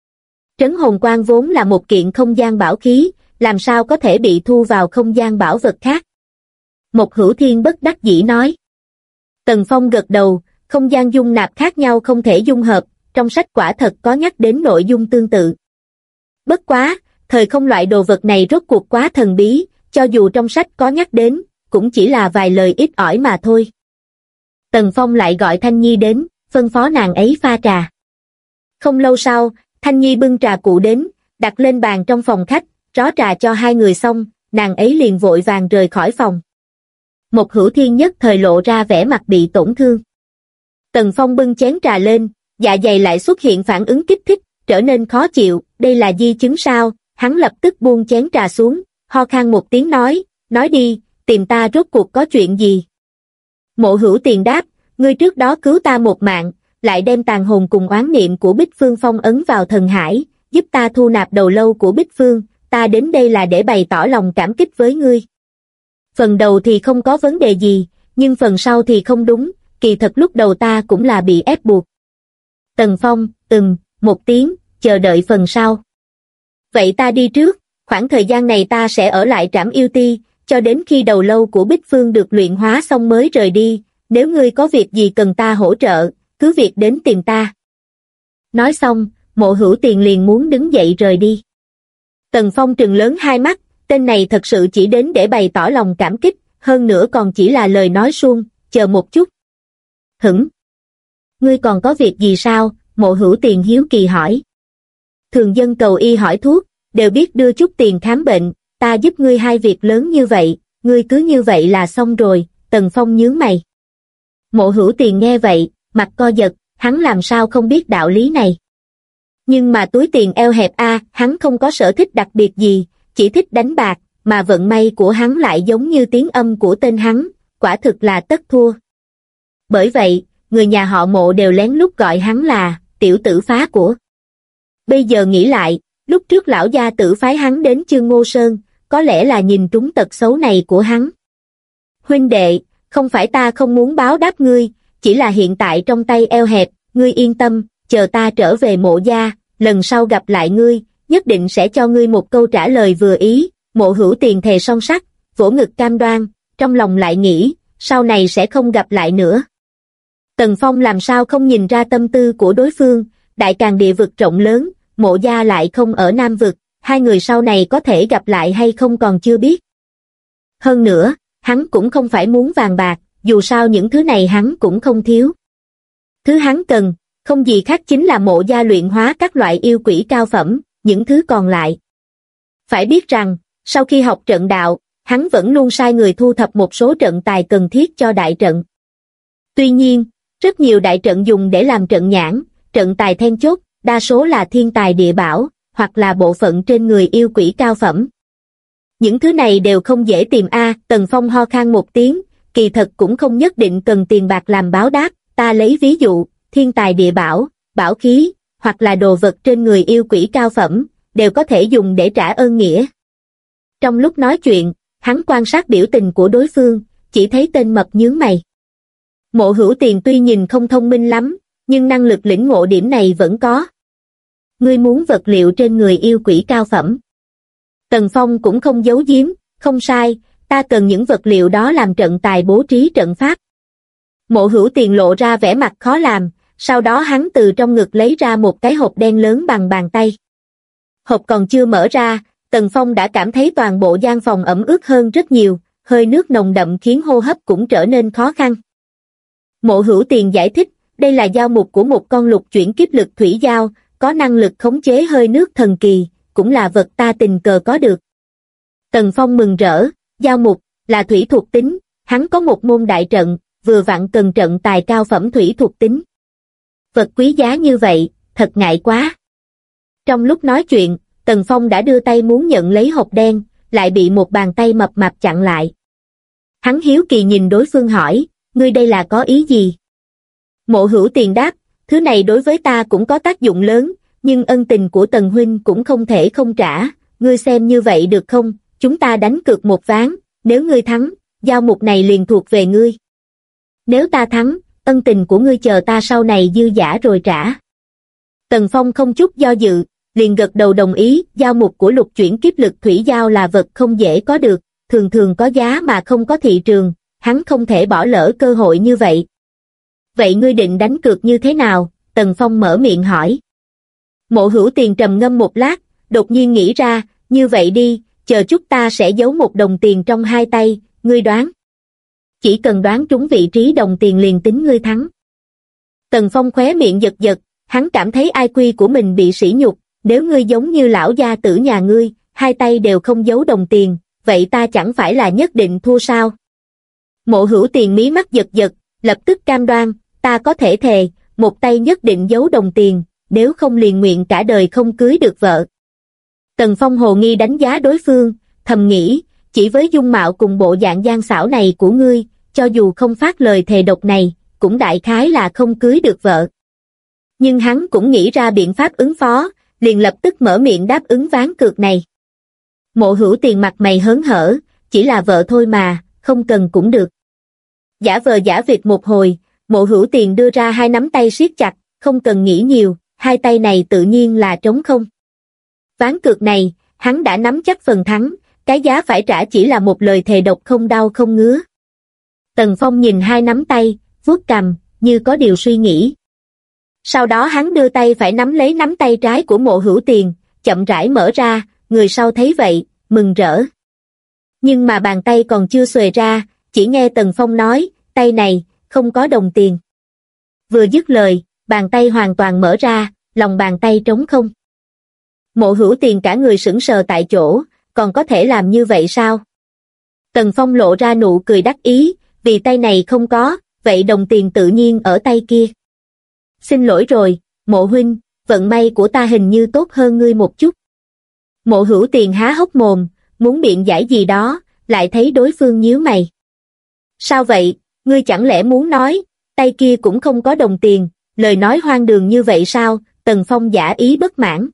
Trấn hồn quan vốn là một kiện không gian bảo khí, làm sao có thể bị thu vào không gian bảo vật khác. Một Hữu Thiên bất đắc dĩ nói. Tần Phong gật đầu, không gian dung nạp khác nhau không thể dung hợp, trong sách quả thật có nhắc đến nội dung tương tự. Bất quá, thời không loại đồ vật này rốt cuộc quá thần bí, cho dù trong sách có nhắc đến, cũng chỉ là vài lời ít ỏi mà thôi. Tần Phong lại gọi Thanh Nhi đến, phân phó nàng ấy pha trà. Không lâu sau, Thanh Nhi bưng trà cụ đến, đặt lên bàn trong phòng khách, rót trà cho hai người xong, nàng ấy liền vội vàng rời khỏi phòng. Một Hữu Thiên nhất thời lộ ra vẻ mặt bị tổn thương. Tần Phong bưng chén trà lên, dạ dày lại xuất hiện phản ứng kích thích, trở nên khó chịu, đây là di chứng sao? Hắn lập tức buông chén trà xuống, ho khan một tiếng nói đi, tìm ta rốt cuộc có chuyện gì? Mộ Hữu Tiền đáp, ngươi trước đó cứu ta một mạng, lại đem tàn hồn cùng oán niệm của Bích Phương phong ấn vào thần hải, giúp ta thu nạp đầu lâu của Bích Phương, ta đến đây là để bày tỏ lòng cảm kích với ngươi. Phần đầu thì không có vấn đề gì, nhưng phần sau thì không đúng, kỳ thật lúc đầu ta cũng là bị ép buộc. Tần Phong, một tiếng, chờ đợi phần sau. Vậy ta đi trước, khoảng thời gian này ta sẽ ở lại Trảm Yêu Ti, cho đến khi đầu lâu của Bích Phương được luyện hóa xong mới rời đi, nếu ngươi có việc gì cần ta hỗ trợ, cứ việc đến tìm ta. Nói xong, Mộ Hữu Tiền liền muốn đứng dậy rời đi. Tần Phong trừng lớn hai mắt, tên này thật sự chỉ đến để bày tỏ lòng cảm kích, hơn nữa còn chỉ là lời nói suông, chờ một chút. Ngươi còn có việc gì sao? Mộ Hữu Tiền hiếu kỳ hỏi. Thường dân cầu y hỏi thuốc, đều biết đưa chút tiền khám bệnh, ta giúp ngươi hai việc lớn như vậy, ngươi cứ như vậy là xong rồi. Tần Phong nhướng mày. Mộ Hữu Tiền nghe vậy, mặt co giật, hắn làm sao không biết đạo lý này. Nhưng mà túi tiền eo hẹp hắn không có sở thích đặc biệt gì, chỉ thích đánh bạc, mà vận may của hắn lại giống như tiếng âm của tên hắn, quả thực là tất thua. Bởi vậy, người nhà họ Mộ đều lén lút gọi hắn là tiểu tử phá của. Bây giờ nghĩ lại, lúc trước lão gia tử phái hắn đến Chương Ngô Sơn, có lẽ là nhìn trúng tật xấu này của hắn. Huynh đệ, không phải ta không muốn báo đáp ngươi, chỉ là hiện tại trong tay eo hẹp, ngươi yên tâm, chờ ta trở về Mộ gia, lần sau gặp lại ngươi, nhất định sẽ cho ngươi một câu trả lời vừa ý. Mộ Hữu Tiền thề son sắt, vỗ ngực cam đoan, trong lòng lại nghĩ, sau này sẽ không gặp lại nữa. Tần Phong làm sao không nhìn ra tâm tư của đối phương, Đại Càn địa vực rộng lớn, Mộ gia lại không ở Nam vực, hai người sau này có thể gặp lại hay không còn chưa biết. Hơn nữa, hắn cũng không phải muốn vàng bạc, dù sao những thứ này hắn cũng không thiếu. Thứ hắn cần, không gì khác chính là Mộ gia luyện hóa các loại yêu quỷ cao phẩm, những thứ còn lại. Phải biết rằng, sau khi học trận đạo, hắn vẫn luôn sai người thu thập một số trận tài cần thiết cho đại trận. Tuy nhiên, rất nhiều đại trận dùng để làm trận nhãn, trận tài then chốt, đa số là thiên tài địa bảo, hoặc là bộ phận trên người yêu quỷ cao phẩm. Những thứ này đều không dễ tìm Tần Phong ho khan một tiếng, kỳ thật cũng không nhất định cần tiền bạc làm báo đáp, ta lấy ví dụ, thiên tài địa bảo, bảo khí, hoặc là đồ vật trên người yêu quỷ cao phẩm, đều có thể dùng để trả ơn nghĩa. Trong lúc nói chuyện, hắn quan sát biểu tình của đối phương, chỉ thấy tên mập nhướng mày. Mộ Hữu Tiền tuy nhìn không thông minh lắm, nhưng năng lực lĩnh ngộ điểm này vẫn có. Ngươi muốn vật liệu trên người yêu quỷ cao phẩm. Tần Phong cũng không giấu giếm, không sai, ta cần những vật liệu đó làm trận tài bố trí trận pháp. Mộ Hữu Tiền lộ ra vẻ mặt khó làm, sau đó hắn từ trong ngực lấy ra một cái hộp đen lớn bằng bàn tay. Hộp còn chưa mở ra, Tần Phong đã cảm thấy toàn bộ gian phòng ẩm ướt hơn rất nhiều, hơi nước nồng đậm khiến hô hấp cũng trở nên khó khăn. Mộ Hữu Tiền giải thích, đây là dao mục của một con lục chuyển kiếp lực thủy dao, có năng lực khống chế hơi nước thần kỳ, cũng là vật ta tình cờ có được. Tần Phong mừng rỡ, dao mục, là thủy thuộc tính, hắn có một môn đại trận, vừa vặn cần trận tài cao phẩm thủy thuộc tính. Vật quý giá như vậy, thật ngại quá. Trong lúc nói chuyện, Tần Phong đã đưa tay muốn nhận lấy hộp đen, lại bị một bàn tay mập mạp chặn lại. Hắn hiếu kỳ nhìn đối phương hỏi, ngươi đây là có ý gì? Mộ Hữu Tiền đáp, thứ này đối với ta cũng có tác dụng lớn, nhưng ân tình của Tần huynh cũng không thể không trả, ngươi xem như vậy được không? Chúng ta đánh cược một ván, nếu ngươi thắng, giao mục này liền thuộc về ngươi. Nếu ta thắng, ân tình của ngươi chờ ta sau này dư giả rồi trả. Tần Phong không chút do dự, liền gật đầu đồng ý. Giao mục của lục chuyển kiếp lực thủy giao là vật không dễ có được, thường thường có giá mà không có thị trường, hắn không thể bỏ lỡ cơ hội như vậy. Vậy ngươi định đánh cược như thế nào? Tần Phong mở miệng hỏi. Mộ Hữu Tiền trầm ngâm một lát, đột nhiên nghĩ ra, như vậy đi, chờ chút ta sẽ giấu một đồng tiền trong hai tay, ngươi đoán. Chỉ cần đoán trúng vị trí đồng tiền liền tính ngươi thắng. Tần Phong khóe miệng giật giật, hắn cảm thấy IQ của mình bị sỉ nhục, nếu ngươi giống như lão gia tử nhà ngươi, hai tay đều không giấu đồng tiền, vậy ta chẳng phải là nhất định thua sao? Mộ Hữu Tiền mí mắt giật giật, lập tức cam đoan, ta có thể thề, một tay nhất định giấu đồng tiền, nếu không liền nguyện cả đời không cưới được vợ. Tần Phong hồ nghi đánh giá đối phương, thầm nghĩ, chỉ với dung mạo cùng bộ dạng gian xảo này của ngươi, cho dù không phát lời thề độc này, cũng đại khái là không cưới được vợ. Nhưng hắn cũng nghĩ ra biện pháp ứng phó, liền lập tức mở miệng đáp ứng ván cược này. Mộ Hữu Tiền mặt mày hớn hở, chỉ là vợ thôi mà, không cần cũng được. Giả vờ giả vịt một hồi, Mộ Hữu Tiền đưa ra hai nắm tay siết chặt, không cần nghĩ nhiều, hai tay này tự nhiên là trống không. Ván cược này, hắn đã nắm chắc phần thắng, cái giá phải trả chỉ là một lời thề độc không đau không ngứa. Tần Phong nhìn hai nắm tay, vuốt cằm, như có điều suy nghĩ. Sau đó hắn đưa tay phải nắm lấy nắm tay trái của Mộ Hữu Tiền, chậm rãi mở ra, người sau thấy vậy, mừng rỡ. Nhưng mà bàn tay còn chưa xuề ra, chỉ nghe Tần Phong nói, tay này, không có đồng tiền. Vừa dứt lời, bàn tay hoàn toàn mở ra, lòng bàn tay trống không. Mộ Hữu Tiền cả người sững sờ tại chỗ, còn có thể làm như vậy sao? Tần Phong lộ ra nụ cười đắc ý, vì tay này không có, vậy đồng tiền tự nhiên ở tay kia. Xin lỗi rồi, Mộ huynh, vận may của ta hình như tốt hơn ngươi một chút. Mộ Hữu Tiền há hốc mồm, muốn biện giải gì đó, lại thấy đối phương nhíu mày. Sao vậy, ngươi chẳng lẽ muốn nói, tay kia cũng không có đồng tiền, lời nói hoang đường như vậy sao? Tần Phong giả ý bất mãn.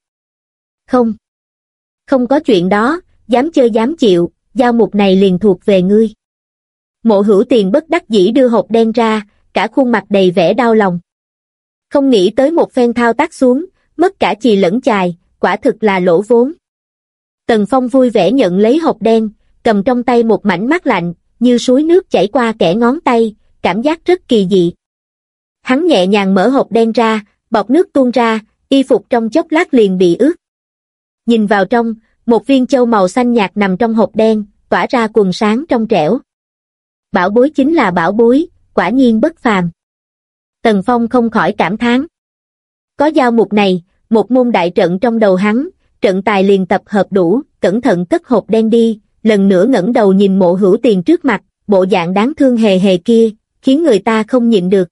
Không có chuyện đó, dám chơi dám chịu, giao mục này liền thuộc về ngươi. Mộ Hữu Tiền bất đắc dĩ đưa hộp đen ra, cả khuôn mặt đầy vẻ đau lòng. Không nghĩ tới một phen thao tác xuống, mất cả chì lẫn chài, quả thực là lỗ vốn. Tần Phong vui vẻ nhận lấy hộp đen, cầm trong tay một mảnh mát lạnh, như suối nước chảy qua kẽ ngón tay, cảm giác rất kỳ dị. Hắn nhẹ nhàng mở hộp đen ra, bọt nước tuôn ra, y phục trong chốc lát liền bị ướt. Nhìn vào trong, một viên châu màu xanh nhạt nằm trong hộp đen, tỏa ra quầng sáng trong trẻo. Bảo bối chính là bảo bối, quả nhiên bất phàm. Tần Phong không khỏi cảm thán. Có giao mục này, một môn đại trận trong đầu hắn, trận tài liền tập hợp đủ, cẩn thận cất hộp đen đi, lần nữa ngẩng đầu nhìn Mộ Hữu Tiền trước mặt, bộ dạng đáng thương hề hề kia, khiến người ta không nhịn được.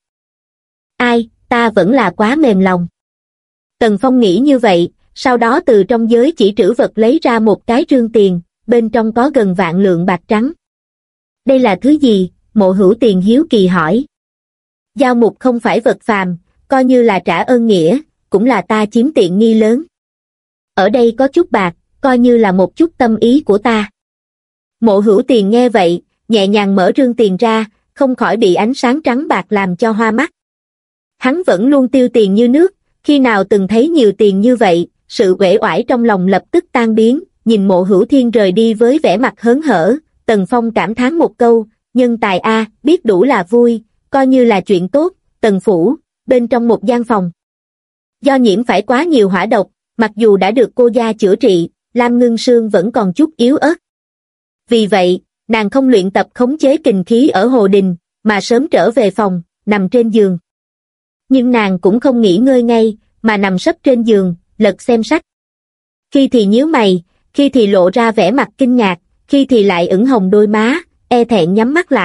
Ai, ta vẫn là quá mềm lòng. Tần Phong nghĩ như vậy, sau đó từ trong giới chỉ trữ vật lấy ra một cái rương tiền, bên trong có gần vạn lượng bạc trắng. Đây là thứ gì? Mộ Hữu Tiền hiếu kỳ hỏi. Giao mục không phải vật phàm, coi như là trả ơn nghĩa, cũng là ta chiếm tiện nghi lớn. Ở đây có chút bạc, coi như là một chút tâm ý của ta. Mộ Hữu Tiền nghe vậy, nhẹ nhàng mở rương tiền ra, không khỏi bị ánh sáng trắng bạc làm cho hoa mắt. Hắn vẫn luôn tiêu tiền như nước, khi nào từng thấy nhiều tiền như vậy, sự uể oải trong lòng lập tức tan biến, nhìn Mộ Hữu Thiên rời đi với vẻ mặt hớn hở, Tần Phong cảm thán một câu, nhân tài a, biết đủ là vui, coi như là chuyện tốt. Tần phủ, bên trong một gian phòng. Do nhiễm phải quá nhiều hỏa độc, mặc dù đã được cô gia chữa trị, Lam Ngưng Sương vẫn còn chút yếu ớt. Vì vậy, nàng không luyện tập khống chế kình khí ở hồ đình, mà sớm trở về phòng, nằm trên giường. Nhưng nàng cũng không nghỉ ngơi ngay, mà nằm sấp trên giường, lật xem sách. Khi thì nhíu mày, khi thì lộ ra vẻ mặt kinh ngạc, khi thì lại ửng hồng đôi má, e thẹn nhắm mắt lại,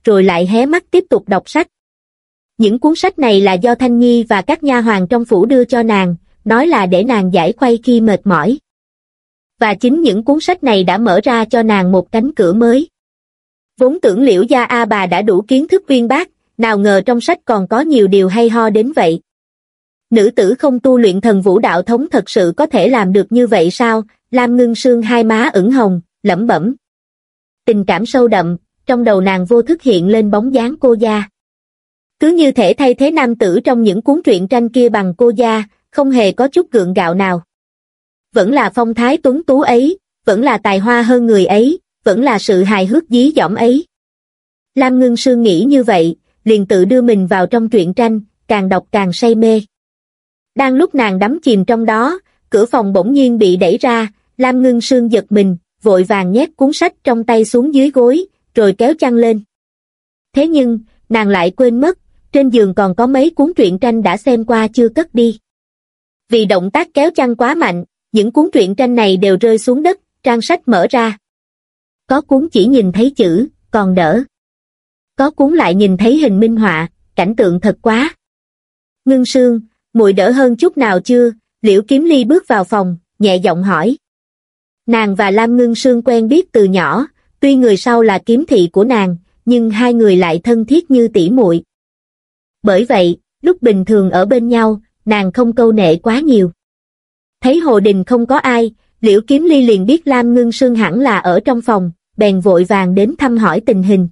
rồi lại hé mắt tiếp tục đọc sách. Những cuốn sách này là do Thanh Nhi và các nha hoàn trong phủ đưa cho nàng, nói là để nàng giải khuây khi mệt mỏi. Và chính những cuốn sách này đã mở ra cho nàng một cánh cửa mới. Vốn tưởng Liễu gia A bà đã đủ kiến thức uyên bác, nào ngờ trong sách còn có nhiều điều hay ho đến vậy. Nữ tử không tu luyện thần vũ đạo thống thật sự có thể làm được như vậy sao? Lam Ngưng Sương hai má ửng hồng, lẩm bẩm. Tình cảm sâu đậm, trong đầu nàng vô thức hiện lên bóng dáng cô gia. Cứ như thể thay thế nam tử trong những cuốn truyện tranh kia bằng cô gia, không hề có chút gượng gạo nào. Vẫn là phong thái tuấn tú ấy, vẫn là tài hoa hơn người ấy, vẫn là sự hài hước dí dỏm ấy. Lam Ngưng Sương nghĩ như vậy, liền tự đưa mình vào trong truyện tranh, càng đọc càng say mê. Đang lúc nàng đắm chìm trong đó, cửa phòng bỗng nhiên bị đẩy ra, Lam Ngưng Sương giật mình, vội vàng nhét cuốn sách trong tay xuống dưới gối, rồi kéo chăn lên. Thế nhưng, nàng lại quên mất, trên giường còn có mấy cuốn truyện tranh đã xem qua chưa cất đi. Vì động tác kéo chăn quá mạnh, những cuốn truyện tranh này đều rơi xuống đất, trang sách mở ra. Có cuốn chỉ nhìn thấy chữ, còn đỡ. Có cuốn lại nhìn thấy hình minh họa, cảnh tượng thật quá. Ngưng Sương, muội đỡ hơn chút nào chưa? Liễu Kiếm Ly bước vào phòng, nhẹ giọng hỏi. Nàng và Lam Ngưng Sương quen biết từ nhỏ, tuy người sau là kiếm thị của nàng, nhưng hai người lại thân thiết như tỷ muội. Bởi vậy, lúc bình thường ở bên nhau, nàng không câu nệ quá nhiều. Thấy Hồ Đình không có ai, Liễu Kiếm Ly liền biết Lam Ngưng Sương hẳn là ở trong phòng, bèn vội vàng đến thăm hỏi tình hình.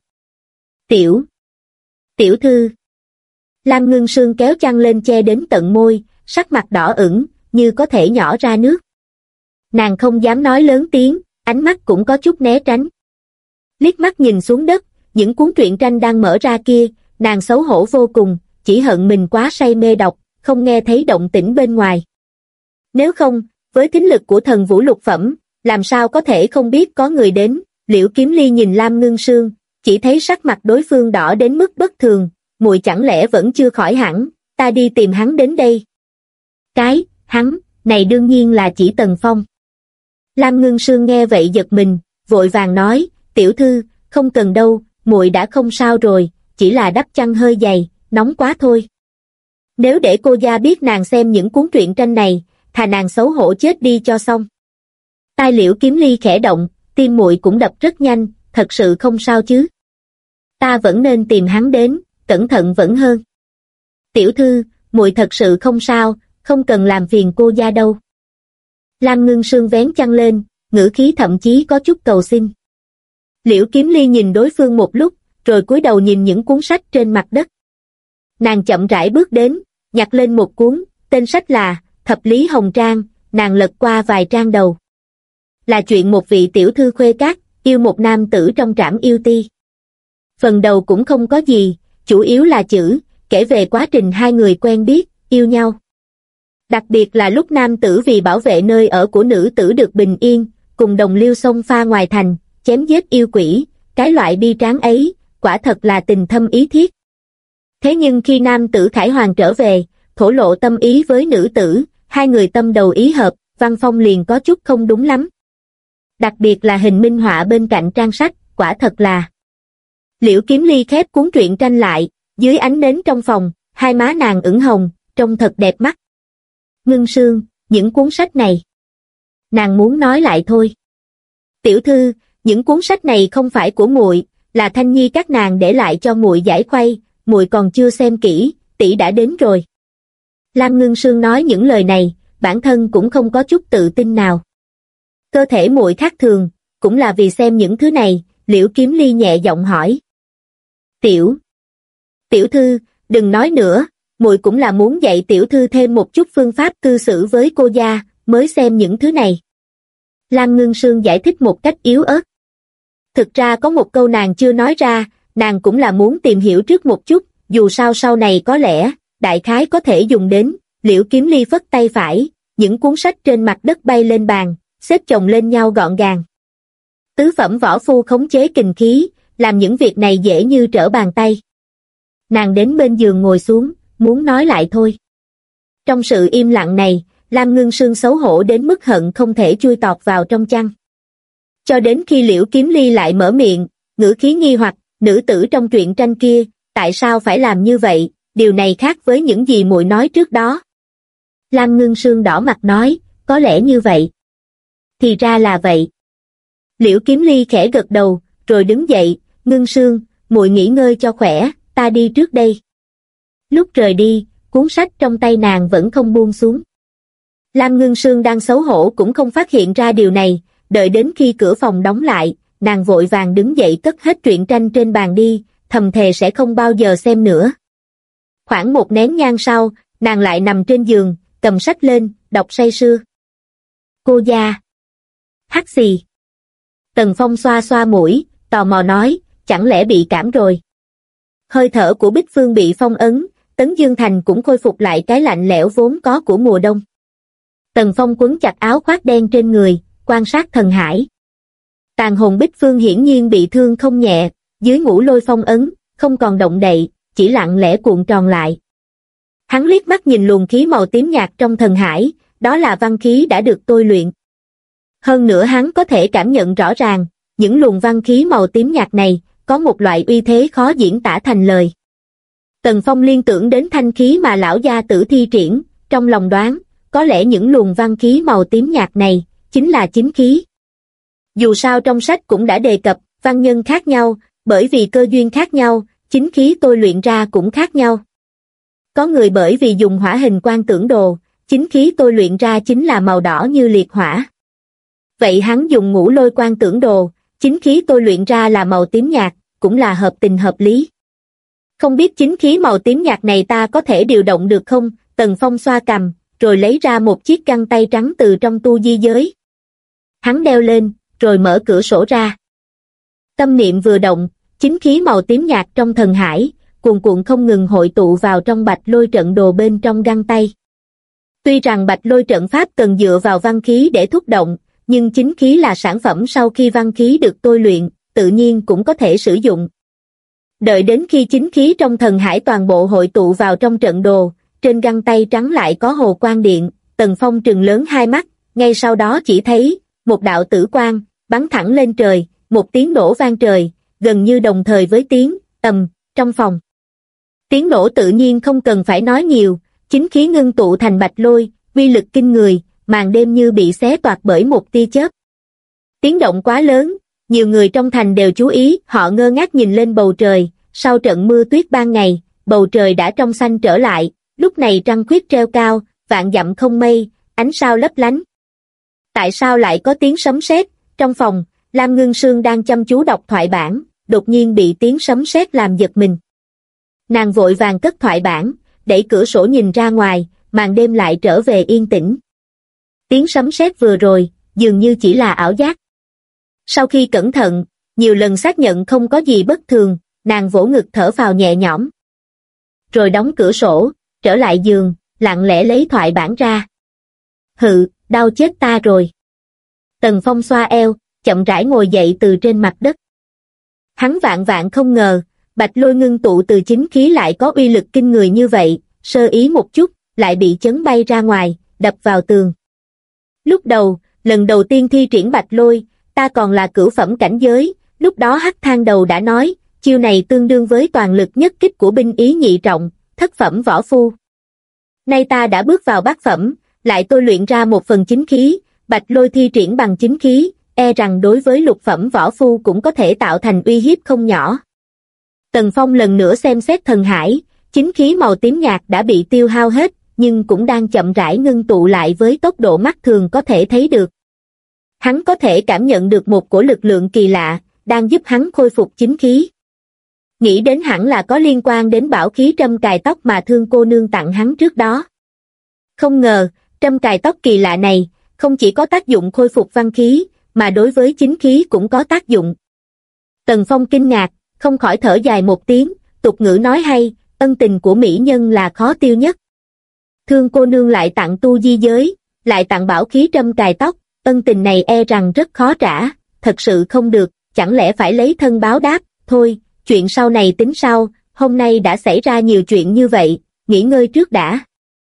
Tiểu thư. Lam Ngưng Sương kéo chăn lên che đến tận môi, sắc mặt đỏ ửng, như có thể nhỏ ra nước. Nàng không dám nói lớn tiếng, ánh mắt cũng có chút né tránh. Liếc mắt nhìn xuống đất, những cuốn truyện tranh đang mở ra kia, nàng xấu hổ vô cùng, chỉ hận mình quá say mê đọc, không nghe thấy động tĩnh bên ngoài. Nếu không, với thính lực của thần vũ lục phẩm, làm sao có thể không biết có người đến? Liễu Kiếm Ly nhìn Lam Ngưng Sương, chỉ thấy sắc mặt đối phương đỏ đến mức bất thường, muội chẳng lẽ vẫn chưa khỏi hẳn, ta đi tìm hắn đến đây. Hắn, này đương nhiên là chỉ Tần Phong. Lam Ngưng Sương nghe vậy giật mình, vội vàng nói, tiểu thư, không cần đâu, muội đã không sao rồi, chỉ là đắp chăn hơi dày, nóng quá thôi. Nếu để cô gia biết nàng xem những cuốn truyện tranh này, thà nàng xấu hổ chết đi cho xong. Tai Liễu Kiếm Ly khẽ động, tim muội cũng đập rất nhanh, thật sự không sao chứ. Ta vẫn nên tìm hắn đến, cẩn thận vẫn hơn. Tiểu thư, muội thật sự không sao, không cần làm phiền cô gia đâu. Lam Ngưng Sương vén chăn lên, ngữ khí thậm chí có chút cầu xin. Liễu Kiếm Ly nhìn đối phương một lúc, rồi cúi đầu nhìn những cuốn sách trên mặt đất. Nàng chậm rãi bước đến, nhặt lên một cuốn, tên sách là Thập Lý Hồng Trang, nàng lật qua vài trang đầu. Là chuyện một vị tiểu thư khuê các, yêu một nam tử trong trảm yêu ti. Phần đầu cũng không có gì, chủ yếu là chữ, kể về quá trình hai người quen biết, yêu nhau. Đặc biệt là lúc nam tử vì bảo vệ nơi ở của nữ tử được bình yên, cùng đồng liêu xông pha ngoài thành, chém giết yêu quỷ, cái loại bi tráng ấy, quả thật là tình thâm ý thiết. Thế nhưng khi nam tử Khải Hoàng trở về, thổ lộ tâm ý với nữ tử, hai người tâm đầu ý hợp, văn phong liền có chút không đúng lắm. Đặc biệt là hình minh họa bên cạnh trang sách, quả thật là. Liễu Kiếm Ly khép cuốn truyện tranh lại, dưới ánh nến trong phòng, hai má nàng ửng hồng, trông thật đẹp mắt. Ngưng Sương, những cuốn sách này. Nàng muốn nói lại thôi. Tiểu thư, những cuốn sách này không phải của muội, là Thanh Nhi các nàng để lại cho muội giải khuây, muội còn chưa xem kỹ, tỷ đã đến rồi. Lam Ngưng Sương nói những lời này, bản thân cũng không có chút tự tin nào. Cơ thể muội khác thường, cũng là vì xem những thứ này, Liễu Kiếm Ly nhẹ giọng hỏi. Tiểu thư, đừng nói nữa, muội cũng là muốn dạy tiểu thư thêm một chút phương pháp cư xử với cô gia, mới xem những thứ này. Lam Ngưng Sương giải thích một cách yếu ớt. Thực ra có một câu nàng chưa nói ra, nàng cũng là muốn tìm hiểu trước một chút, dù sao sau này có lẽ, đại khái có thể dùng đến. Liễu Kiếm Ly phất tay phải, những cuốn sách trên mặt đất bay lên bàn, xếp chồng lên nhau gọn gàng. Tứ phẩm võ phu khống chế kình khí, làm những việc này dễ như trở bàn tay. Nàng đến bên giường ngồi xuống, muốn nói lại thôi. Trong sự im lặng này, Lam Ngưng Sương xấu hổ đến mức hận không thể chui tọt vào trong chăn. Cho đến khi Liễu Kiếm Ly lại mở miệng, ngữ khí nghi hoặc, nữ tử trong truyện tranh kia, tại sao phải làm như vậy, điều này khác với những gì muội nói trước đó. Lam Ngưng Sương đỏ mặt nói, có lẽ như vậy. Thì ra là vậy. Liễu Kiếm Ly khẽ gật đầu, rồi đứng dậy, Ngưng Sương, muội nghỉ ngơi cho khỏe, ta đi trước đây. Lúc rời đi, cuốn sách trong tay nàng vẫn không buông xuống. Lam Ngưng Sương đang xấu hổ cũng không phát hiện ra điều này, đợi đến khi cửa phòng đóng lại, nàng vội vàng đứng dậy cất hết truyện tranh trên bàn đi, thầm thề sẽ không bao giờ xem nữa. Khoảng một nén nhang sau, nàng lại nằm trên giường, cầm sách lên, đọc say sưa. Cô gia. Hắt xì. Tần Phong xoa xoa mũi, tò mò nói, chẳng lẽ bị cảm rồi. Hơi thở của Bích Phương bị phong ấn, Tấn Dương Thành cũng khôi phục lại cái lạnh lẽo vốn có của mùa đông. Tần Phong quấn chặt áo khoác đen trên người, quan sát thần hải. Tàn hồn Bích Phương hiển nhiên bị thương không nhẹ, dưới ngũ lôi phong ấn, không còn động đậy, chỉ lặng lẽ cuộn tròn lại. Hắn liếc mắt nhìn luồng khí màu tím nhạt trong thần hải, đó là văn khí đã được tôi luyện. Hơn nữa hắn có thể cảm nhận rõ ràng, những luồng văn khí màu tím nhạt này, có một loại uy thế khó diễn tả thành lời. Tần Phong liên tưởng đến thanh khí mà lão gia tử thi triển, trong lòng đoán, có lẽ những luồng văn khí màu tím nhạt này, chính là chính khí. Dù sao trong sách cũng đã đề cập, văn nhân khác nhau, bởi vì cơ duyên khác nhau, chính khí tôi luyện ra cũng khác nhau. Có người bởi vì dùng hỏa hình quan tưởng đồ, chính khí tôi luyện ra chính là màu đỏ như liệt hỏa. Vậy hắn dùng ngũ lôi quan tưởng đồ, chính khí tôi luyện ra là màu tím nhạt, cũng là hợp tình hợp lý. Không biết chính khí màu tím nhạt này ta có thể điều động được không? Tần Phong xoa cằm, rồi lấy ra một chiếc găng tay trắng từ trong tu di giới. Hắn đeo lên, rồi mở cửa sổ ra. Tâm niệm vừa động, chính khí màu tím nhạt trong thần hải, cuồn cuộn không ngừng hội tụ vào trong bạch lôi trận đồ bên trong găng tay. Tuy rằng bạch lôi trận pháp cần dựa vào văn khí để thúc động, nhưng chính khí là sản phẩm sau khi văn khí được tôi luyện, tự nhiên cũng có thể sử dụng. Đợi đến khi chính khí trong thần hải toàn bộ hội tụ vào trong trận đồ, trên găng tay trắng lại có hồ quang điện, Tần Phong trừng lớn hai mắt, ngay sau đó chỉ thấy, một đạo tử quang, bắn thẳng lên trời, một tiếng nổ vang trời, gần như đồng thời với tiếng, ầm, trong phòng. Tiếng nổ tự nhiên không cần phải nói nhiều, chính khí ngưng tụ thành bạch lôi, uy lực kinh người, màn đêm như bị xé toạc bởi một tia chớp. Tiếng động quá lớn, nhiều người trong thành đều chú ý, họ ngơ ngác nhìn lên bầu trời, sau trận mưa tuyết ban ngày, bầu trời đã trong xanh trở lại, lúc này trăng khuyết treo cao, vạn dặm không mây, ánh sao lấp lánh. Tại sao lại có tiếng sấm sét? Trong phòng, Lam Ngưng Sương đang chăm chú đọc thoại bản, đột nhiên bị tiếng sấm sét làm giật mình. Nàng vội vàng cất thoại bản, đẩy cửa sổ nhìn ra ngoài, màn đêm lại trở về yên tĩnh. Tiếng sấm sét vừa rồi, dường như chỉ là ảo giác. Sau khi cẩn thận, nhiều lần xác nhận không có gì bất thường, nàng vỗ ngực thở phào nhẹ nhõm. Rồi đóng cửa sổ, trở lại giường, lặng lẽ lấy thoại bản ra. Hự, đau chết ta rồi. Tần Phong xoa eo, chậm rãi ngồi dậy từ trên mặt đất. Hắn vạn vạn không ngờ, bạch lôi ngưng tụ từ chính khí lại có uy lực kinh người như vậy, sơ ý một chút, lại bị chấn bay ra ngoài, đập vào tường. Lúc đầu, lần đầu tiên thi triển bạch lôi, ta còn là cửu phẩm cảnh giới, lúc đó Hắc Thang Đầu đã nói, chiêu này tương đương với toàn lực nhất kích của binh ý nhị trọng, thất phẩm võ phu. Nay ta đã bước vào bát phẩm, lại tôi luyện ra một phần chính khí, bạch lôi thi triển bằng chính khí, e rằng đối với lục phẩm võ phu cũng có thể tạo thành uy hiếp không nhỏ. Tần Phong lần nữa xem xét thần hải, chính khí màu tím nhạt đã bị tiêu hao hết, nhưng cũng đang chậm rãi ngưng tụ lại với tốc độ mắt thường có thể thấy được. Hắn có thể cảm nhận được một cổ lực lượng kỳ lạ, đang giúp hắn khôi phục chính khí. Nghĩ đến hẳn là có liên quan đến bảo khí trâm cài tóc mà Thương cô nương tặng hắn trước đó. Không ngờ, trâm cài tóc kỳ lạ này, không chỉ có tác dụng khôi phục văn khí, mà đối với chính khí cũng có tác dụng. Tần Phong kinh ngạc, không khỏi thở dài một tiếng, tục ngữ nói hay, ân tình của mỹ nhân là khó tiêu nhất. Thương cô nương lại tặng tu di giới, lại tặng bảo khí trâm cài tóc, ân tình này e rằng rất khó trả, thật sự không được, chẳng lẽ phải lấy thân báo đáp, thôi, chuyện sau này tính sau, hôm nay đã xảy ra nhiều chuyện như vậy, nghỉ ngơi trước đã.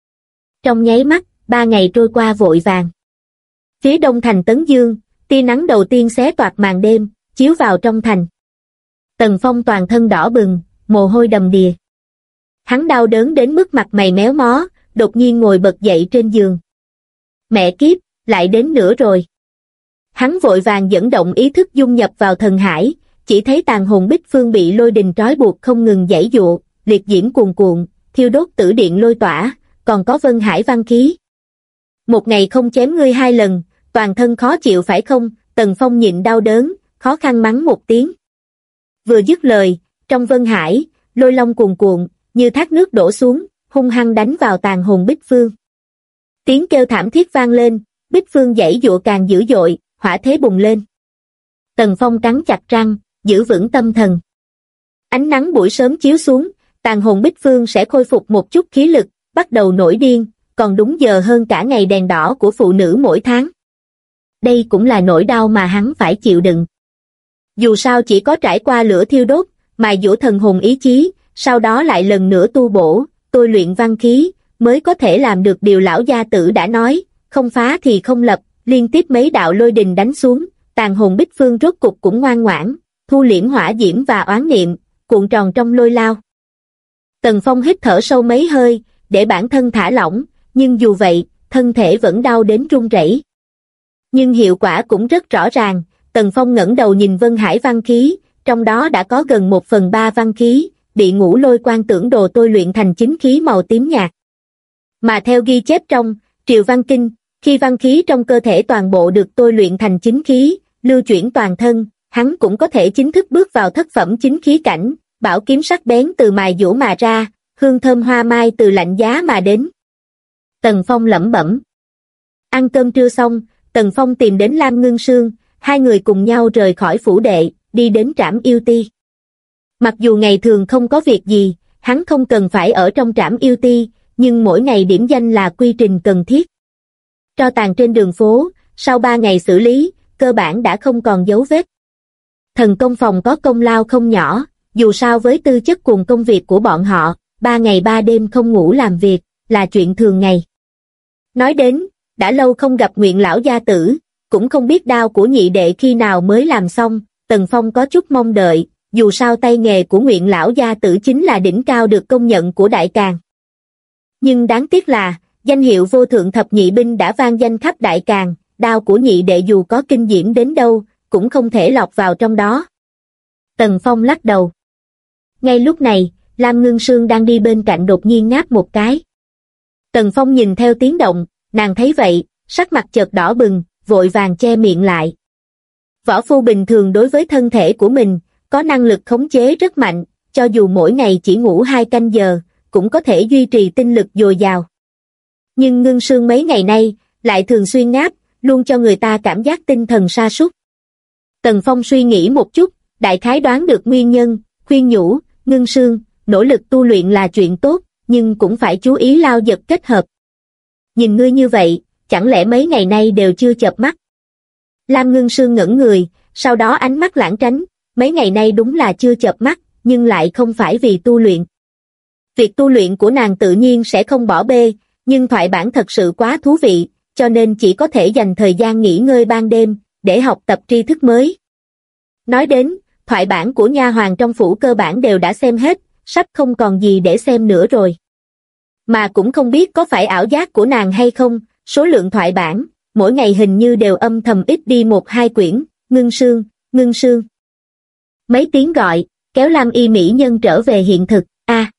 Trong nháy mắt, 3 ngày trôi qua vội vàng. Phía đông thành Tấn Dương, tia nắng đầu tiên xé toạc màn đêm, chiếu vào trong thành. Tần Phong toàn thân đỏ bừng, mồ hôi đầm đìa. Hắn đau đớn đến mức mặt mày méo mó, đột nhiên ngồi bật dậy trên giường. Mẹ kiếp, lại đến nữa rồi. Hắn vội vàng dẫn động ý thức dung nhập vào thần hải, chỉ thấy tàn hồn Bích Phương bị lôi đình trói buộc không ngừng giãy giụa, liệt diễm cuồn cuộn, thiêu đốt tử điện lôi tỏa, còn có vân hải văn khí. Một ngày không chém ngươi 2 lần, toàn thân khó chịu phải không? Tần Phong nhịn đau đớn, khó khăn mắng một tiếng. Vừa dứt lời, trong vân hải, lôi long cuồn cuộn, như thác nước đổ xuống, hung hăng đánh vào tàn hồn Bích Phương. Tiếng kêu thảm thiết vang lên, Bích Phương giãy giụa càng dữ dội, hỏa thế bùng lên. Tần Phong cắn chặt răng, giữ vững tâm thần. Ánh nắng buổi sớm chiếu xuống, tàn hồn Bích Phương sẽ khôi phục một chút khí lực, bắt đầu nổi điên, còn đúng giờ hơn cả ngày đèn đỏ của phụ nữ mỗi tháng. Đây cũng là nỗi đau mà hắn phải chịu đựng. Dù sao chỉ có trải qua lửa thiêu đốt, mài dũa thần hồn ý chí, sau đó lại lần nữa tu bổ, tôi luyện văn khí, mới có thể làm được điều lão gia tử đã nói, không phá thì không lập. Liên tiếp mấy đạo lôi đình đánh xuống, tàn hồn Bích Phương rốt cục cũng ngoan ngoãn, thu liễm hỏa diễm và oán niệm, cuộn tròn trong lôi lao. Tần Phong hít thở sâu mấy hơi, để bản thân thả lỏng, nhưng dù vậy, thân thể vẫn đau đến run rẩy. Nhưng hiệu quả cũng rất rõ ràng, Tần Phong ngẩng đầu nhìn vân hải văn khí, trong đó đã có gần 1/3 văn khí, bị ngũ lôi quan tưởng đồ tôi luyện thành chính khí màu tím nhạt. Mà theo ghi chép trong Triều Văn Kinh, khi văn khí trong cơ thể toàn bộ được tôi luyện thành chính khí, lưu chuyển toàn thân, hắn cũng có thể chính thức bước vào thất phẩm chính khí cảnh, bảo kiếm sắc bén từ mài dũa mà ra, hương thơm hoa mai từ lạnh giá mà đến. Tần Phong lẩm bẩm. Ăn cơm trưa xong, Tần Phong tìm đến Lam Ngưng Sương, hai người cùng nhau rời khỏi phủ đệ, đi đến Trảm Yêu Ti. Mặc dù ngày thường không có việc gì, hắn không cần phải ở trong Trảm Yêu Ti, nhưng mỗi ngày điểm danh là quy trình cần thiết. Tro tàn trên đường phố, sau 3 ngày xử lý, cơ bản đã không còn dấu vết. Thần công phòng có công lao không nhỏ, dù sao với tư chất cùng công việc của bọn họ, 3 ngày 3 đêm không ngủ làm việc, là chuyện thường ngày. Nói đến, đã lâu không gặp Nguyện lão gia tử, cũng không biết đao của nhị đệ khi nào mới làm xong, Tần Phong có chút mong đợi, dù sao tay nghề của Nguyện lão gia tử chính là đỉnh cao được công nhận của Đại Càn. Nhưng đáng tiếc là, danh hiệu vô thượng thập nhị binh đã vang danh khắp Đại Càn, đao của nhị đệ dù có kinh diễm đến đâu, cũng không thể lọt vào trong đó. Tần Phong lắc đầu. Ngay lúc này, Lam Ngưng Sương đang đi bên cạnh đột nhiên ngáp một cái. Tần Phong nhìn theo tiếng động, nàng thấy vậy, sắc mặt chợt đỏ bừng, vội vàng che miệng lại. Võ phu bình thường đối với thân thể của mình, có năng lực khống chế rất mạnh, cho dù mỗi ngày chỉ ngủ 2 canh giờ, cũng có thể duy trì tinh lực dồi dào. Nhưng Ngưng Sương mấy ngày nay, lại thường xuyên ngáp, luôn cho người ta cảm giác tinh thần sa sút. Tần Phong suy nghĩ một chút, đại khái đoán được nguyên nhân, khuyên nhủ, Ngưng Sương, nỗ lực tu luyện là chuyện tốt, nhưng cũng phải chú ý lao giật kết hợp. Nhìn ngươi như vậy, chẳng lẽ mấy ngày nay đều chưa chợp mắt? Lam Ngưng Sương ngẩn người, sau đó ánh mắt lãng tránh, mấy ngày nay đúng là chưa chợp mắt, nhưng lại không phải vì tu luyện. Việc tu luyện của nàng tự nhiên sẽ không bỏ bê, nhưng thoại bản thật sự quá thú vị, cho nên chỉ có thể dành thời gian nghỉ ngơi ban đêm, để học tập tri thức mới. Nói đến, thoại bản của nha hoàn trong phủ cơ bản đều đã xem hết, sắp không còn gì để xem nữa rồi. Mà cũng không biết có phải ảo giác của nàng hay không, số lượng thoại bản, mỗi ngày hình như đều âm thầm ít đi 1-2 quyển, Ngưng Sương, Ngưng Sương. Mấy tiếng gọi, kéo Lam Y mỹ nhân trở về hiện thực,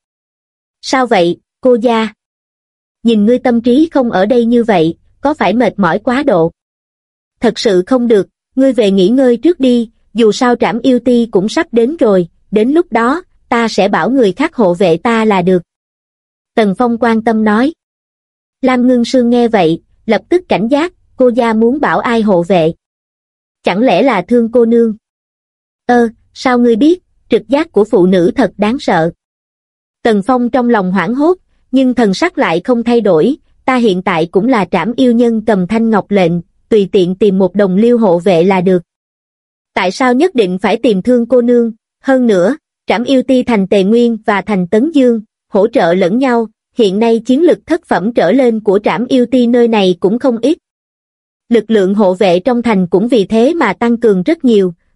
sao vậy, cô gia? Nhìn ngươi tâm trí không ở đây như vậy, có phải mệt mỏi quá độ? Thật sự không được, ngươi về nghỉ ngơi trước đi, dù sao Trảm Yêu Ti cũng sắp đến rồi, đến lúc đó, ta sẽ bảo người khác hộ vệ ta là được. Tần Phong quan tâm nói. Lam Ngưng Sương nghe vậy, lập tức cảnh giác, cô gia muốn bảo ai hộ vệ? Chẳng lẽ là Thương cô nương? Sao ngươi biết, trực giác của phụ nữ thật đáng sợ. Tần Phong trong lòng hoảng hốt, nhưng thần sắc lại không thay đổi, ta hiện tại cũng là Trảm Yêu nhân cầm thanh ngọc lệnh, tùy tiện tìm một đồng liêu hộ vệ là được. Tại sao nhất định phải tìm Thương cô nương? Hơn nữa, Trảm Yêu Ti thành Tề Nguyên và thành Tấn Dương, hỗ trợ lẫn nhau, hiện nay chiến lực thất phẩm trở lên của Trảm Yêu Ti nơi này cũng không ít. Lực lượng hộ vệ trong thành cũng vì thế mà tăng cường rất nhiều,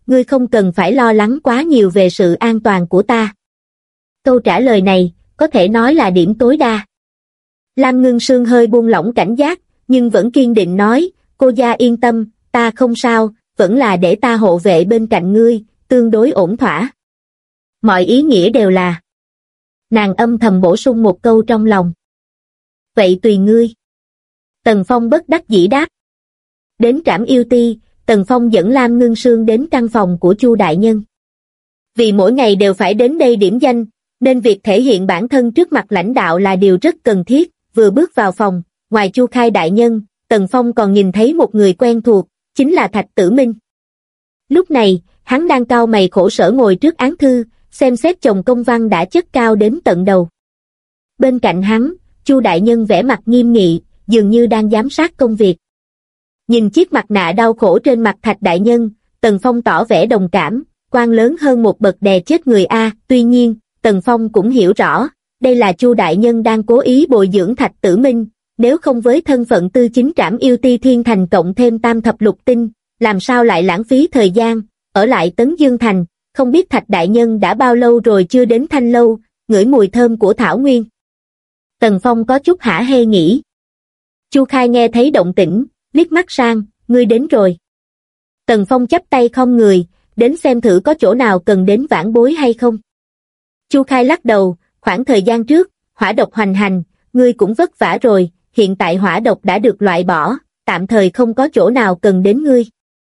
ngươi không cần phải lo lắng quá nhiều về sự an toàn của ta. Câu trả lời này, có thể nói là điểm tối đa. Lam Ngưng Sương hơi buông lỏng cảnh giác, nhưng vẫn kiên định nói, cô gia yên tâm, ta không sao, vẫn là để ta hộ vệ bên cạnh ngươi, tương đối ổn thỏa. Mọi ý nghĩa đều là. Nàng âm thầm bổ sung một câu trong lòng. Vậy tùy ngươi. Tần Phong bất đắc dĩ đáp. Đến trảm yêu ti, Tần Phong dẫn Lam Ngưng Sương đến căn phòng của Chu đại nhân. Vì mỗi ngày đều phải đến đây điểm danh, nên việc thể hiện bản thân trước mặt lãnh đạo là điều rất cần thiết. Vừa bước vào phòng, ngoài Chu Khai đại nhân, Tần Phong còn nhìn thấy một người quen thuộc, chính là Thạch Tử Minh. Lúc này, hắn đang cau mày khổ sở ngồi trước án thư, xem xét chồng công văn đã chất cao đến tận đầu. Bên cạnh hắn, Chu đại nhân vẻ mặt nghiêm nghị, dường như đang giám sát công việc. Nhìn chiếc mặt nạ đau khổ trên mặt Thạch đại nhân, Tần Phong tỏ vẻ đồng cảm, quan lớn hơn một bậc đè chết người a. Tuy nhiên, Tần Phong cũng hiểu rõ, đây là Chu đại nhân đang cố ý bồi dưỡng Thạch Tử Minh, nếu không với thân phận tư chính trảm yêu ti thiên thành cộng thêm tam thập lục tinh, làm sao lại lãng phí thời gian, ở lại Tấn Dương Thành, không biết Thạch đại nhân đã bao lâu rồi chưa đến Thanh Lâu, ngửi mùi thơm của thảo nguyên. Tần Phong có chút hả hê nghĩ. Chu Khai nghe thấy động tĩnh, liếc mắt sang, ngươi đến rồi. Tần Phong chắp tay không người, đến xem thử có chỗ nào cần đến vãn bối hay không. Chu Khai lắc đầu, khoảng thời gian trước, hỏa độc hoành hành, ngươi cũng vất vả rồi, hiện tại hỏa độc đã được loại bỏ, tạm thời không có chỗ nào cần đến ngươi.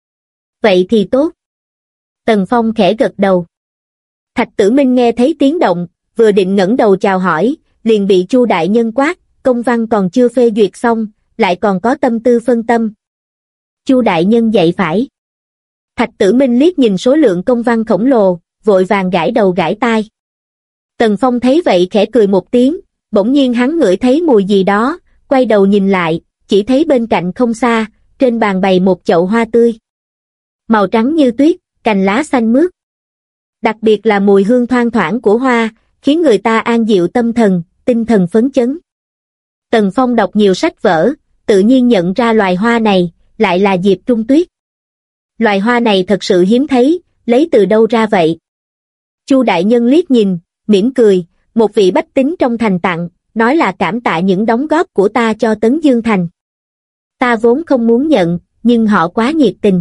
Vậy thì tốt. Tần Phong khẽ gật đầu. Thạch Tử Minh nghe thấy tiếng động, vừa định ngẩng đầu chào hỏi, liền bị Chu đại nhân quát, công văn còn chưa phê duyệt xong, lại còn có tâm tư phân tâm. Chu đại nhân dạy phải. Thạch Tử Minh liếc nhìn số lượng công văn khổng lồ, vội vàng gãi đầu gãi tai. Tần Phong thấy vậy khẽ cười một tiếng, bỗng nhiên hắn ngửi thấy mùi gì đó, quay đầu nhìn lại, chỉ thấy bên cạnh không xa, trên bàn bày một chậu hoa tươi. Màu trắng như tuyết, cành lá xanh mướt. Đặc biệt là mùi hương thoang thoảng của hoa, khiến người ta an dịu tâm thần, tinh thần phấn chấn. Tần Phong đọc nhiều sách vở, tự nhiên nhận ra loài hoa này, lại là diệp trung tuyết. Loài hoa này thật sự hiếm thấy, lấy từ đâu ra vậy? Chu đại nhân liếc nhìn, mỉm cười, một vị bách tính trong thành tặng, nói là cảm tạ những đóng góp của ta cho Tấn Dương Thành. Ta vốn không muốn nhận, nhưng họ quá nhiệt tình.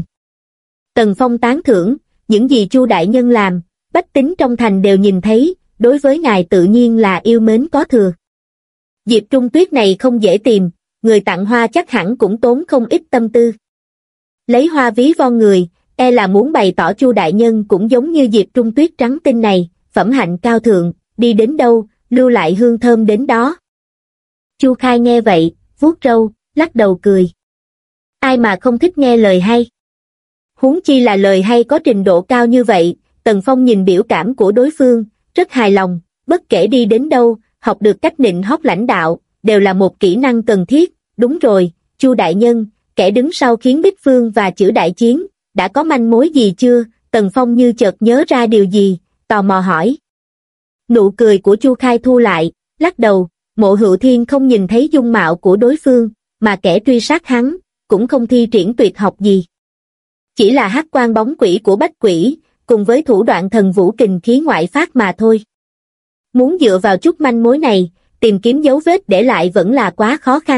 Tần Phong tán thưởng, những gì Chu đại nhân làm, bách tính trong thành đều nhìn thấy, đối với ngài tự nhiên là yêu mến có thừa. Diệp trung tuyết này không dễ tìm, người tặng hoa chắc hẳn cũng tốn không ít tâm tư. Lấy hoa ví von người, e là muốn bày tỏ Chu đại nhân cũng giống như Diệp trung tuyết trắng tinh này, phẩm hạnh cao thượng, đi đến đâu, lưu lại hương thơm đến đó. Chu Khai nghe vậy, vuốt râu, lắc đầu cười. Ai mà không thích nghe lời hay? Huống chi là lời hay có trình độ cao như vậy. Tần Phong nhìn biểu cảm của đối phương, rất hài lòng, bất kể đi đến đâu, học được cách nịnh hót lãnh đạo, đều là một kỹ năng cần thiết. Đúng rồi, Chu đại nhân, kẻ đứng sau khiến Bích Phương và Chử đại chiến, đã có manh mối gì chưa? Tần Phong như chợt nhớ ra điều gì, tò mò hỏi. Nụ cười của Chu Khai thu lại, lắc đầu, Mộ Hựu Thiên không nhìn thấy dung mạo của đối phương, mà kẻ truy sát hắn, cũng không thi triển tuyệt học gì. Chỉ là hắc quan bóng quỷ của bách quỷ, cùng với thủ đoạn thần vũ kình khí ngoại phát mà thôi. Muốn dựa vào chút manh mối này, tìm kiếm dấu vết để lại vẫn là quá khó khăn.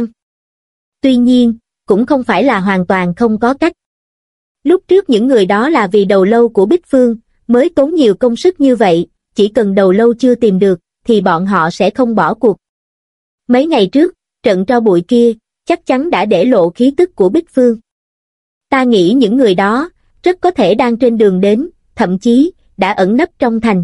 Tuy nhiên, cũng không phải là hoàn toàn không có cách. Lúc trước những người đó là vì đầu lâu của Bích Phương, mới tốn nhiều công sức như vậy, chỉ cần đầu lâu chưa tìm được, thì bọn họ sẽ không bỏ cuộc. Mấy ngày trước, trận tro bụi kia, chắc chắn đã để lộ khí tức của Bích Phương. Ta nghĩ những người đó, rất có thể đang trên đường đến, thậm chí, đã ẩn nấp trong thành.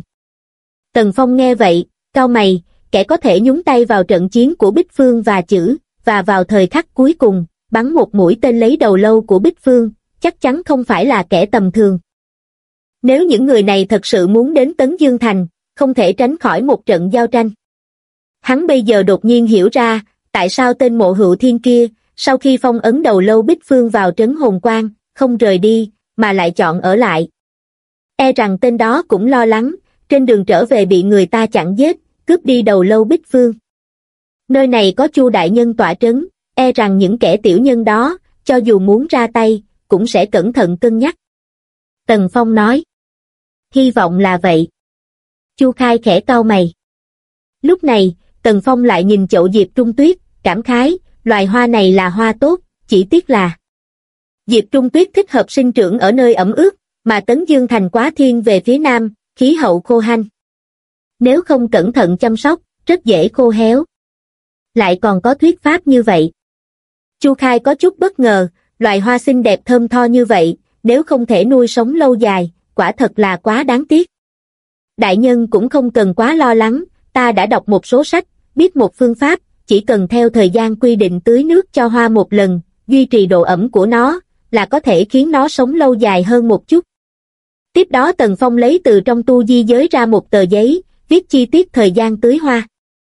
Tần Phong nghe vậy, cau mày, kẻ có thể nhúng tay vào trận chiến của Bích Phương và Chử, và vào thời khắc cuối cùng, bắn một mũi tên lấy đầu lâu của Bích Phương, chắc chắn không phải là kẻ tầm thường. Nếu những người này thật sự muốn đến Tấn Dương Thành, không thể tránh khỏi một trận giao tranh. Hắn bây giờ đột nhiên hiểu ra, tại sao tên Mộ Hựu Thiên kia, sau khi phong ấn đầu lâu Bích Phương vào trấn hồn quan, không rời đi, mà lại chọn ở lại. E rằng tên đó cũng lo lắng, trên đường trở về bị người ta chặn giết, cướp đi đầu lâu Bích Phương. Nơi này có Chu đại nhân tọa trấn, e rằng những kẻ tiểu nhân đó, cho dù muốn ra tay, cũng sẽ cẩn thận cân nhắc. Tần Phong nói. Hy vọng là vậy. Chu Khai khẽ cau mày. Lúc này, Tần Phong lại nhìn chậu diệp trung tuyết, cảm khái, loài hoa này là hoa tốt, chỉ tiếc là diệp trung tuyết thích hợp sinh trưởng ở nơi ẩm ướt, mà Tấn Dương Thành quá thiên về phía nam, khí hậu khô hanh. Nếu không cẩn thận chăm sóc, rất dễ khô héo. Lại còn có thuyết pháp như vậy. Chu Khai có chút bất ngờ, loài hoa xinh đẹp thơm tho như vậy, nếu không thể nuôi sống lâu dài, quả thật là quá đáng tiếc. Đại nhân cũng không cần quá lo lắng, ta đã đọc một số sách, biết một phương pháp, chỉ cần theo thời gian quy định tưới nước cho hoa một lần, duy trì độ ẩm của nó, là có thể khiến nó sống lâu dài hơn một chút. Tiếp đó Tần Phong lấy từ trong tu di giới ra một tờ giấy, viết chi tiết thời gian tưới hoa.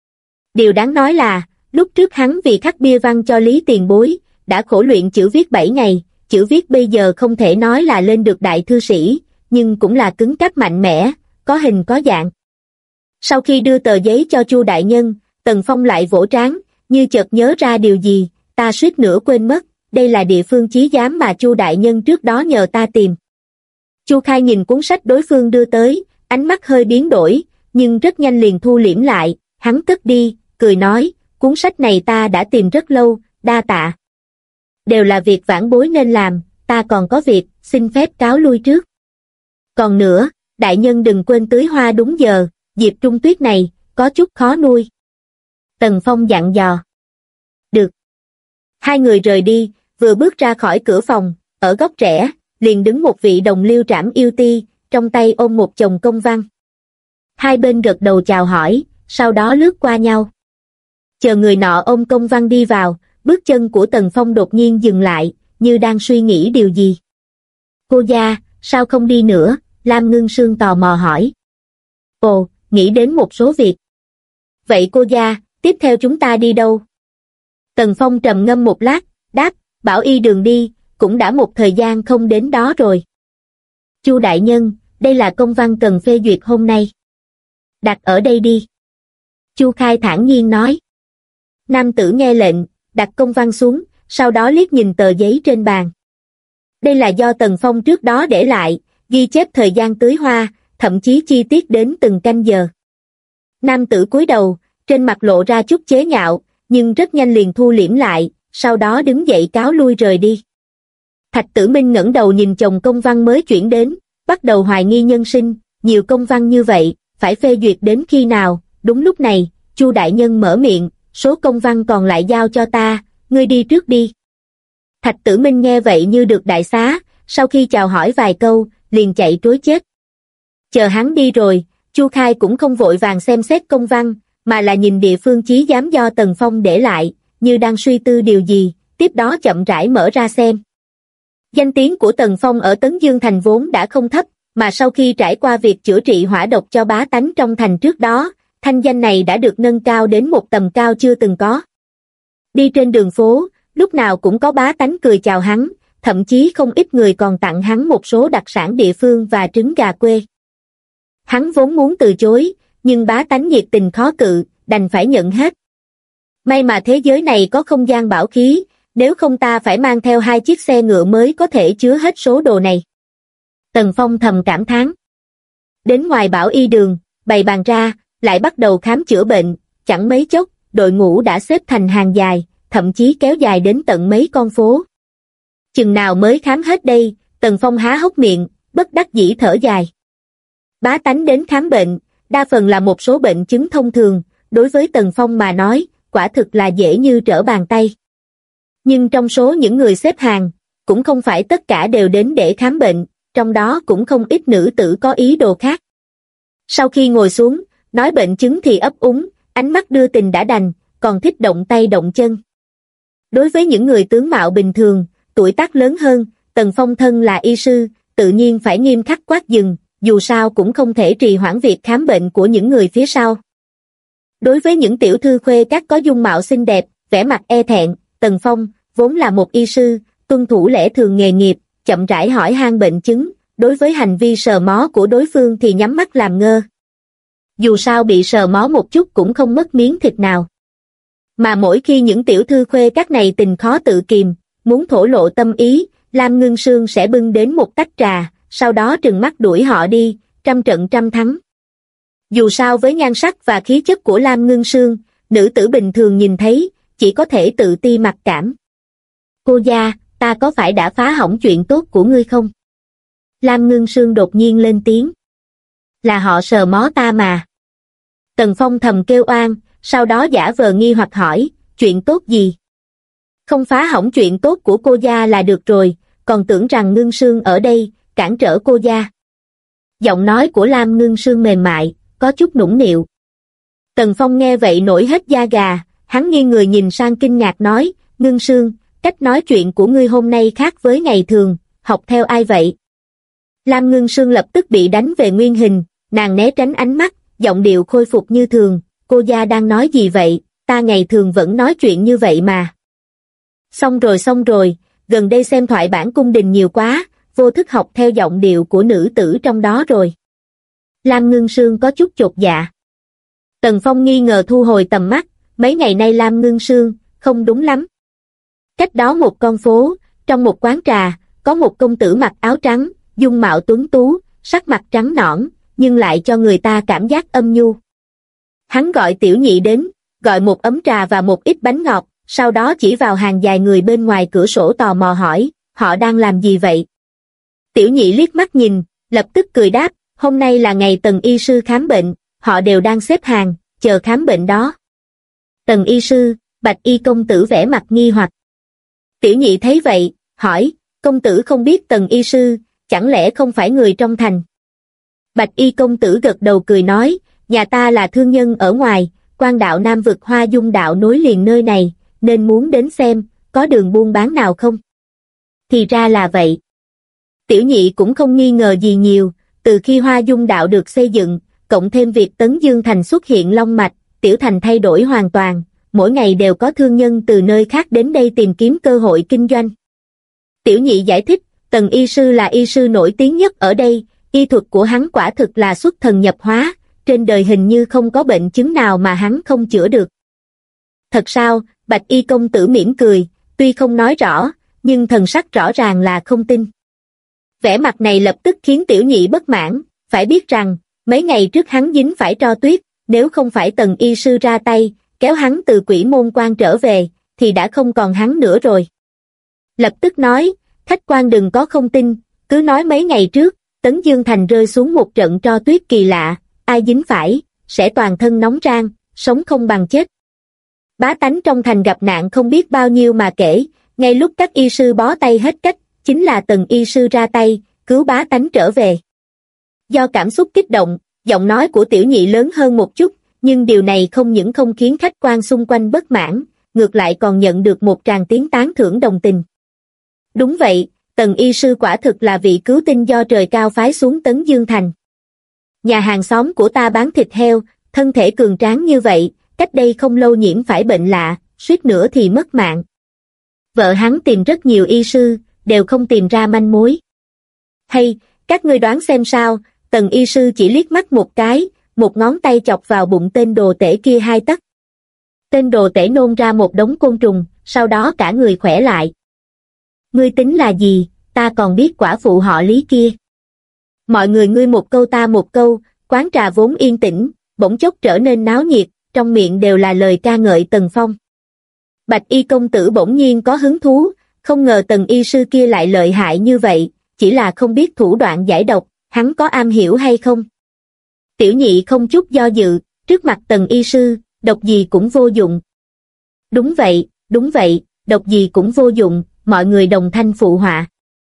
Điều đáng nói là, lúc trước hắn vì khắc bia văn cho Lý Tiền Bối, đã khổ luyện chữ viết 7 ngày, chữ viết bây giờ không thể nói là lên được đại thư sĩ, nhưng cũng là cứng cáp mạnh mẽ, có hình có dạng. Sau khi đưa tờ giấy cho Chu đại nhân, Tần Phong lại vỗ trán, như chợt nhớ ra điều gì, ta suýt nữa quên mất, đây là địa phương chí giám mà Chu đại nhân trước đó nhờ ta tìm. Chu Khai nhìn cuốn sách đối phương đưa tới, ánh mắt hơi biến đổi, nhưng rất nhanh liền thu liễm lại, hắn cất đi, cười nói, cuốn sách này ta đã tìm rất lâu, đa tạ. Đều là việc vãn bối nên làm, ta còn có việc, xin phép cáo lui trước. Còn nữa, đại nhân đừng quên tưới hoa đúng giờ, diệp trung tuyết này, có chút khó nuôi. Tần Phong dặn dò. Được. Hai người rời đi, vừa bước ra khỏi cửa phòng, ở góc rẽ, liền đứng một vị đồng liêu trảm yêu ti, trong tay ôm một chồng công văn. Hai bên gật đầu chào hỏi, sau đó lướt qua nhau. Chờ người nọ ôm công văn đi vào, bước chân của Tần Phong đột nhiên dừng lại, như đang suy nghĩ điều gì. Cô gia, sao không đi nữa? Lam Ngưng Sương tò mò hỏi. Ồ, nghĩ đến một số việc. Vậy cô gia, tiếp theo chúng ta đi đâu? Tần Phong trầm ngâm một lát, đáp, Bảo Y đường đi, cũng đã một thời gian không đến đó rồi. Chu đại nhân, đây là công văn cần phê duyệt hôm nay. Đặt ở đây đi. Chu Khai thản nhiên nói. Nam tử nghe lệnh, đặt công văn xuống, sau đó liếc nhìn tờ giấy trên bàn. Đây là do Tần Phong trước đó để lại, ghi chép thời gian tưới hoa, thậm chí chi tiết đến từng canh giờ. Nam tử cúi đầu, trên mặt lộ ra chút chế nhạo, nhưng rất nhanh liền thu liễm lại, sau đó đứng dậy cáo lui rời đi. Thạch Tử Minh ngẩng đầu nhìn chồng công văn mới chuyển đến, bắt đầu hoài nghi nhân sinh, nhiều công văn như vậy, phải phê duyệt đến khi nào? Đúng lúc này, Chu đại nhân mở miệng, số công văn còn lại giao cho ta, ngươi đi trước đi. Thạch Tử Minh nghe vậy như được đại xá, sau khi chào hỏi vài câu, liền chạy trối chết. Chờ hắn đi rồi, Chu Khai cũng không vội vàng xem xét công văn, mà là nhìn địa phương chí giám do Tần Phong để lại, như đang suy tư điều gì, tiếp đó chậm rãi mở ra xem. Danh tiếng của Tần Phong ở Tấn Dương Thành vốn đã không thấp, mà sau khi trải qua việc chữa trị hỏa độc cho bá tánh trong thành trước đó, thanh danh này đã được nâng cao đến một tầm cao chưa từng có. Đi trên đường phố, lúc nào cũng có bá tánh cười chào hắn, thậm chí không ít người còn tặng hắn một số đặc sản địa phương và trứng gà quê. Hắn vốn muốn từ chối, nhưng bá tánh nhiệt tình khó cự, đành phải nhận hết. May mà thế giới này có không gian bảo khí, nếu không ta phải mang theo 2 chiếc xe ngựa mới có thể chứa hết số đồ này. Tần Phong thầm cảm thán. Đến ngoài Bảo Y đường, bày bàn ra, lại bắt đầu khám chữa bệnh, chẳng mấy chốc, đội ngũ đã xếp thành hàng dài, thậm chí kéo dài đến tận mấy con phố. Chừng nào mới khám hết đây? Tần Phong há hốc miệng, bất đắc dĩ thở dài. Bá tánh đến khám bệnh, đa phần là một số bệnh chứng thông thường, đối với Tần Phong mà nói, quả thực là dễ như trở bàn tay. Nhưng trong số những người xếp hàng, cũng không phải tất cả đều đến để khám bệnh, trong đó cũng không ít nữ tử có ý đồ khác. Sau khi ngồi xuống, nói bệnh chứng thì ấp úng, ánh mắt đưa tình đã đành, còn thích động tay động chân. Đối với những người tướng mạo bình thường, tuổi tác lớn hơn, Tần Phong thân là y sư, tự nhiên phải nghiêm khắc quát dừng, dù sao cũng không thể trì hoãn việc khám bệnh của những người phía sau. Đối với những tiểu thư khuê các có dung mạo xinh đẹp, vẻ mặt e thẹn, Tần Phong, vốn là một y sư, tuân thủ lẽ thường nghề nghiệp, chậm rãi hỏi han bệnh chứng, đối với hành vi sờ mó của đối phương thì nhắm mắt làm ngơ. Dù sao bị sờ mó một chút cũng không mất miếng thịt nào. Mà mỗi khi những tiểu thư khuê các này tình khó tự kìm, muốn thổ lộ tâm ý, Lam Ngưng Sương sẽ bưng đến một tách trà, sau đó trừng mắt đuổi họ đi, trăm trận trăm thắng. Dù sao với nhan sắc và khí chất của Lam Ngưng Sương, nữ tử bình thường nhìn thấy, chỉ có thể tự ti mặc cảm. Cô gia, ta có phải đã phá hỏng chuyện tốt của ngươi không? Lam Ngưng Sương đột nhiên lên tiếng. Là họ sờ mó ta mà. Tần Phong thầm kêu oan, sau đó giả vờ nghi hoặc hỏi, chuyện tốt gì? Không phá hỏng chuyện tốt của cô gia là được rồi, còn tưởng rằng Ngưng Sương ở đây, cản trở cô gia. Giọng nói của Lam Ngưng Sương mềm mại, có chút nũng nịu. Tần Phong nghe vậy nổi hết da gà, hắn nghiêng người nhìn sang kinh ngạc nói, Ngưng Sương, cách nói chuyện của ngươi hôm nay khác với ngày thường, học theo ai vậy? Lam Ngưng Sương lập tức bị đánh về nguyên hình, nàng né tránh ánh mắt, giọng điệu khôi phục như thường, cô gia đang nói gì vậy, ta ngày thường vẫn nói chuyện như vậy mà. Xong rồi, gần đây xem thoại bản cung đình nhiều quá, vô thức học theo giọng điệu của nữ tử trong đó rồi. Lam Ngưng Sương có chút chột dạ. Tần Phong nghi ngờ thu hồi tầm mắt, mấy ngày nay Lam Ngưng Sương, không đúng lắm. Cách đó một con phố, trong một quán trà, có một công tử mặc áo trắng, dung mạo tuấn tú, sắc mặt trắng nõn, nhưng lại cho người ta cảm giác âm nhu. Hắn gọi Tiểu Nhị đến, gọi một ấm trà và một ít bánh ngọt, sau đó chỉ vào hàng dài người bên ngoài cửa sổ tò mò hỏi, họ đang làm gì vậy? Tiểu Nhị liếc mắt nhìn, lập tức cười đáp, hôm nay là ngày Tần y sư khám bệnh, họ đều đang xếp hàng, chờ khám bệnh đó. Tần y sư, Bạch y công tử vẻ mặt nghi hoặc. Tiểu Nhị thấy vậy, hỏi, công tử không biết Tần y sư, chẳng lẽ không phải người trong thành? Bạch y công tử gật đầu cười nói, nhà ta là thương nhân ở ngoài, quan đạo Nam vực Hoa Dung đạo nối liền nơi này, nên muốn đến xem, có đường buôn bán nào không? Thì ra là vậy. Tiểu Nhị cũng không nghi ngờ gì nhiều, từ khi Hoa Dung đạo được xây dựng, cộng thêm việc Tấn Dương thành xuất hiện long mạch, tiểu thành thay đổi hoàn toàn, mỗi ngày đều có thương nhân từ nơi khác đến đây tìm kiếm cơ hội kinh doanh. Tiểu Nhị giải thích, Tần y sư là y sư nổi tiếng nhất ở đây, y thuật của hắn quả thực là xuất thần nhập hóa, trên đời hình như không có bệnh chứng nào mà hắn không chữa được. Thật sao? Bạch y công tử mỉm cười, tuy không nói rõ, nhưng thần sắc rõ ràng là không tin. Vẻ mặt này lập tức khiến Tiểu Nhị bất mãn, phải biết rằng, mấy ngày trước hắn dính phải tro tuyết, nếu không phải Tần y sư ra tay, kéo hắn từ Quỷ Môn Quan trở về, thì đã không còn hắn nữa rồi. Lập tức nói, khách quan đừng có không tin, cứ nói mấy ngày trước, Tấn Dương thành rơi xuống một trận tro tuyết kỳ lạ, ai dính phải, sẽ toàn thân nóng rang, sống không bằng chết. Bá tánh trong thành gặp nạn không biết bao nhiêu mà kể, ngay lúc các y sư bó tay hết cách, chính là Tần y sư ra tay, cứu bá tánh trở về. Do cảm xúc kích động, giọng nói của Tiểu Nhị lớn hơn một chút, nhưng điều này không những không khiến khách quan xung quanh bất mãn, ngược lại còn nhận được một tràng tiếng tán thưởng đồng tình. Đúng vậy, Tần y sư quả thực là vị cứu tinh do trời cao phái xuống Tấn Dương thành. Nhà hàng xóm của ta bán thịt heo, thân thể cường tráng như vậy, cách đây không lâu nhiễm phải bệnh lạ, suýt nữa thì mất mạng. Vợ hắn tìm rất nhiều y sư, đều không tìm ra manh mối. Hay, các ngươi đoán xem sao? Tần y sư chỉ liếc mắt một cái, một ngón tay chọc vào bụng tên đồ tể kia 2 tấc. Tên đồ tể nôn ra một đống côn trùng, sau đó cả người khỏe lại. Ngươi tính là gì, ta còn biết quả phụ họ Lý kia. Mọi người ngươi một câu ta một câu, quán trà vốn yên tĩnh, bỗng chốc trở nên náo nhiệt, trong miệng đều là lời ca ngợi Tần Phong. Bạch y công tử bỗng nhiên có hứng thú, không ngờ Tần y sư kia lại lợi hại như vậy, chỉ là không biết thủ đoạn giải độc, hắn có am hiểu hay không? Tiểu Nhị không chút do dự, trước mặt Tần y sư, độc gì cũng vô dụng. Đúng vậy, độc gì cũng vô dụng, mọi người đồng thanh phụ họa.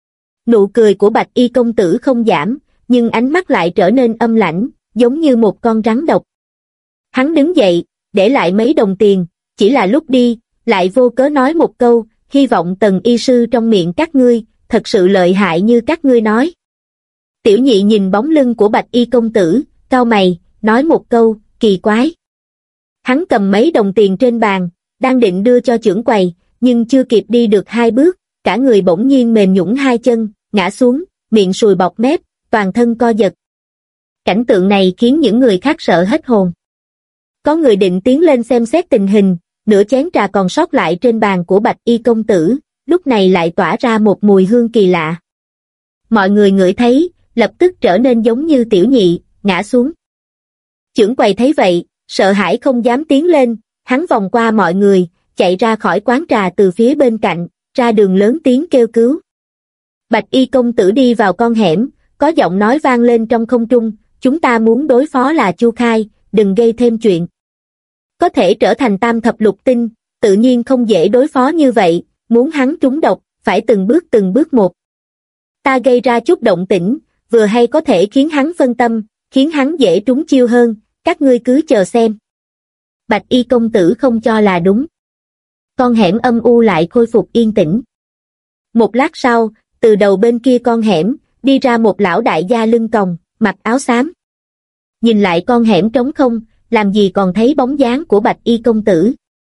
Nụ cười của Bạch y công tử không giảm, nhưng ánh mắt lại trở nên âm lãnh, giống như một con rắn độc. Hắn đứng dậy, để lại mấy đồng tiền, chỉ là lúc đi, lại vô cớ nói một câu, hy vọng Tần y sư trong miệng các ngươi, thật sự lợi hại như các ngươi nói. Tiểu Nhị nhìn bóng lưng của Bạch y công tử, cau mày, nói một câu, kỳ quái. Hắn cầm mấy đồng tiền trên bàn, đang định đưa cho chưởng quầy, nhưng chưa kịp đi được 2 bước, cả người bỗng nhiên mềm nhũn 2 chân, ngã xuống, miệng sùi bọt mép, toàn thân co giật. Cảnh tượng này khiến những người khác sợ hết hồn. Có người định tiến lên xem xét tình hình, nửa chén trà còn sót lại trên bàn của Bạch y công tử, lúc này lại tỏa ra một mùi hương kỳ lạ. Mọi người ngửi thấy, lập tức trở nên giống như tiểu nhị, ngã xuống. Chưởng quầy thấy vậy, sợ hãi không dám tiến lên, hắn vòng qua mọi người, chạy ra khỏi quán trà từ phía bên cạnh, ra đường lớn tiếng kêu cứu. Bạch y công tử đi vào con hẻm, có giọng nói vang lên trong không trung, chúng ta muốn đối phó là Chu Khai, đừng gây thêm chuyện. Có thể trở thành tam thập lục tinh, tự nhiên không dễ đối phó như vậy, muốn hắn trúng độc, phải từng bước một. Ta gây ra chút động tĩnh, vừa hay có thể khiến hắn phân tâm, khiến hắn dễ trúng chiêu hơn, các ngươi cứ chờ xem. Bạch y công tử không cho là đúng. Con hẻm âm u lại khôi phục yên tĩnh. Một lát sau, từ đầu bên kia con hẻm, đi ra một lão đại gia lưng còng, mặc áo xám. Nhìn lại con hẻm trống không, làm gì còn thấy bóng dáng của Bạch y công tử.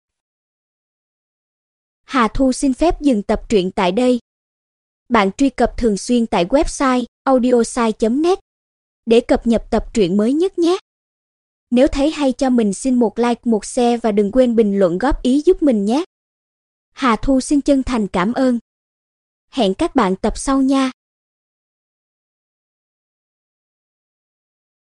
Hà Thu xin phép dừng tập truyện tại đây. Bạn truy cập thường xuyên tại website audiosai.net để cập nhật tập truyện mới nhất nhé. Nếu thấy hay cho mình xin một like, một share và đừng quên bình luận góp ý giúp mình nhé. Hà Thu xin chân thành cảm ơn. Hẹn các bạn tập sau nha.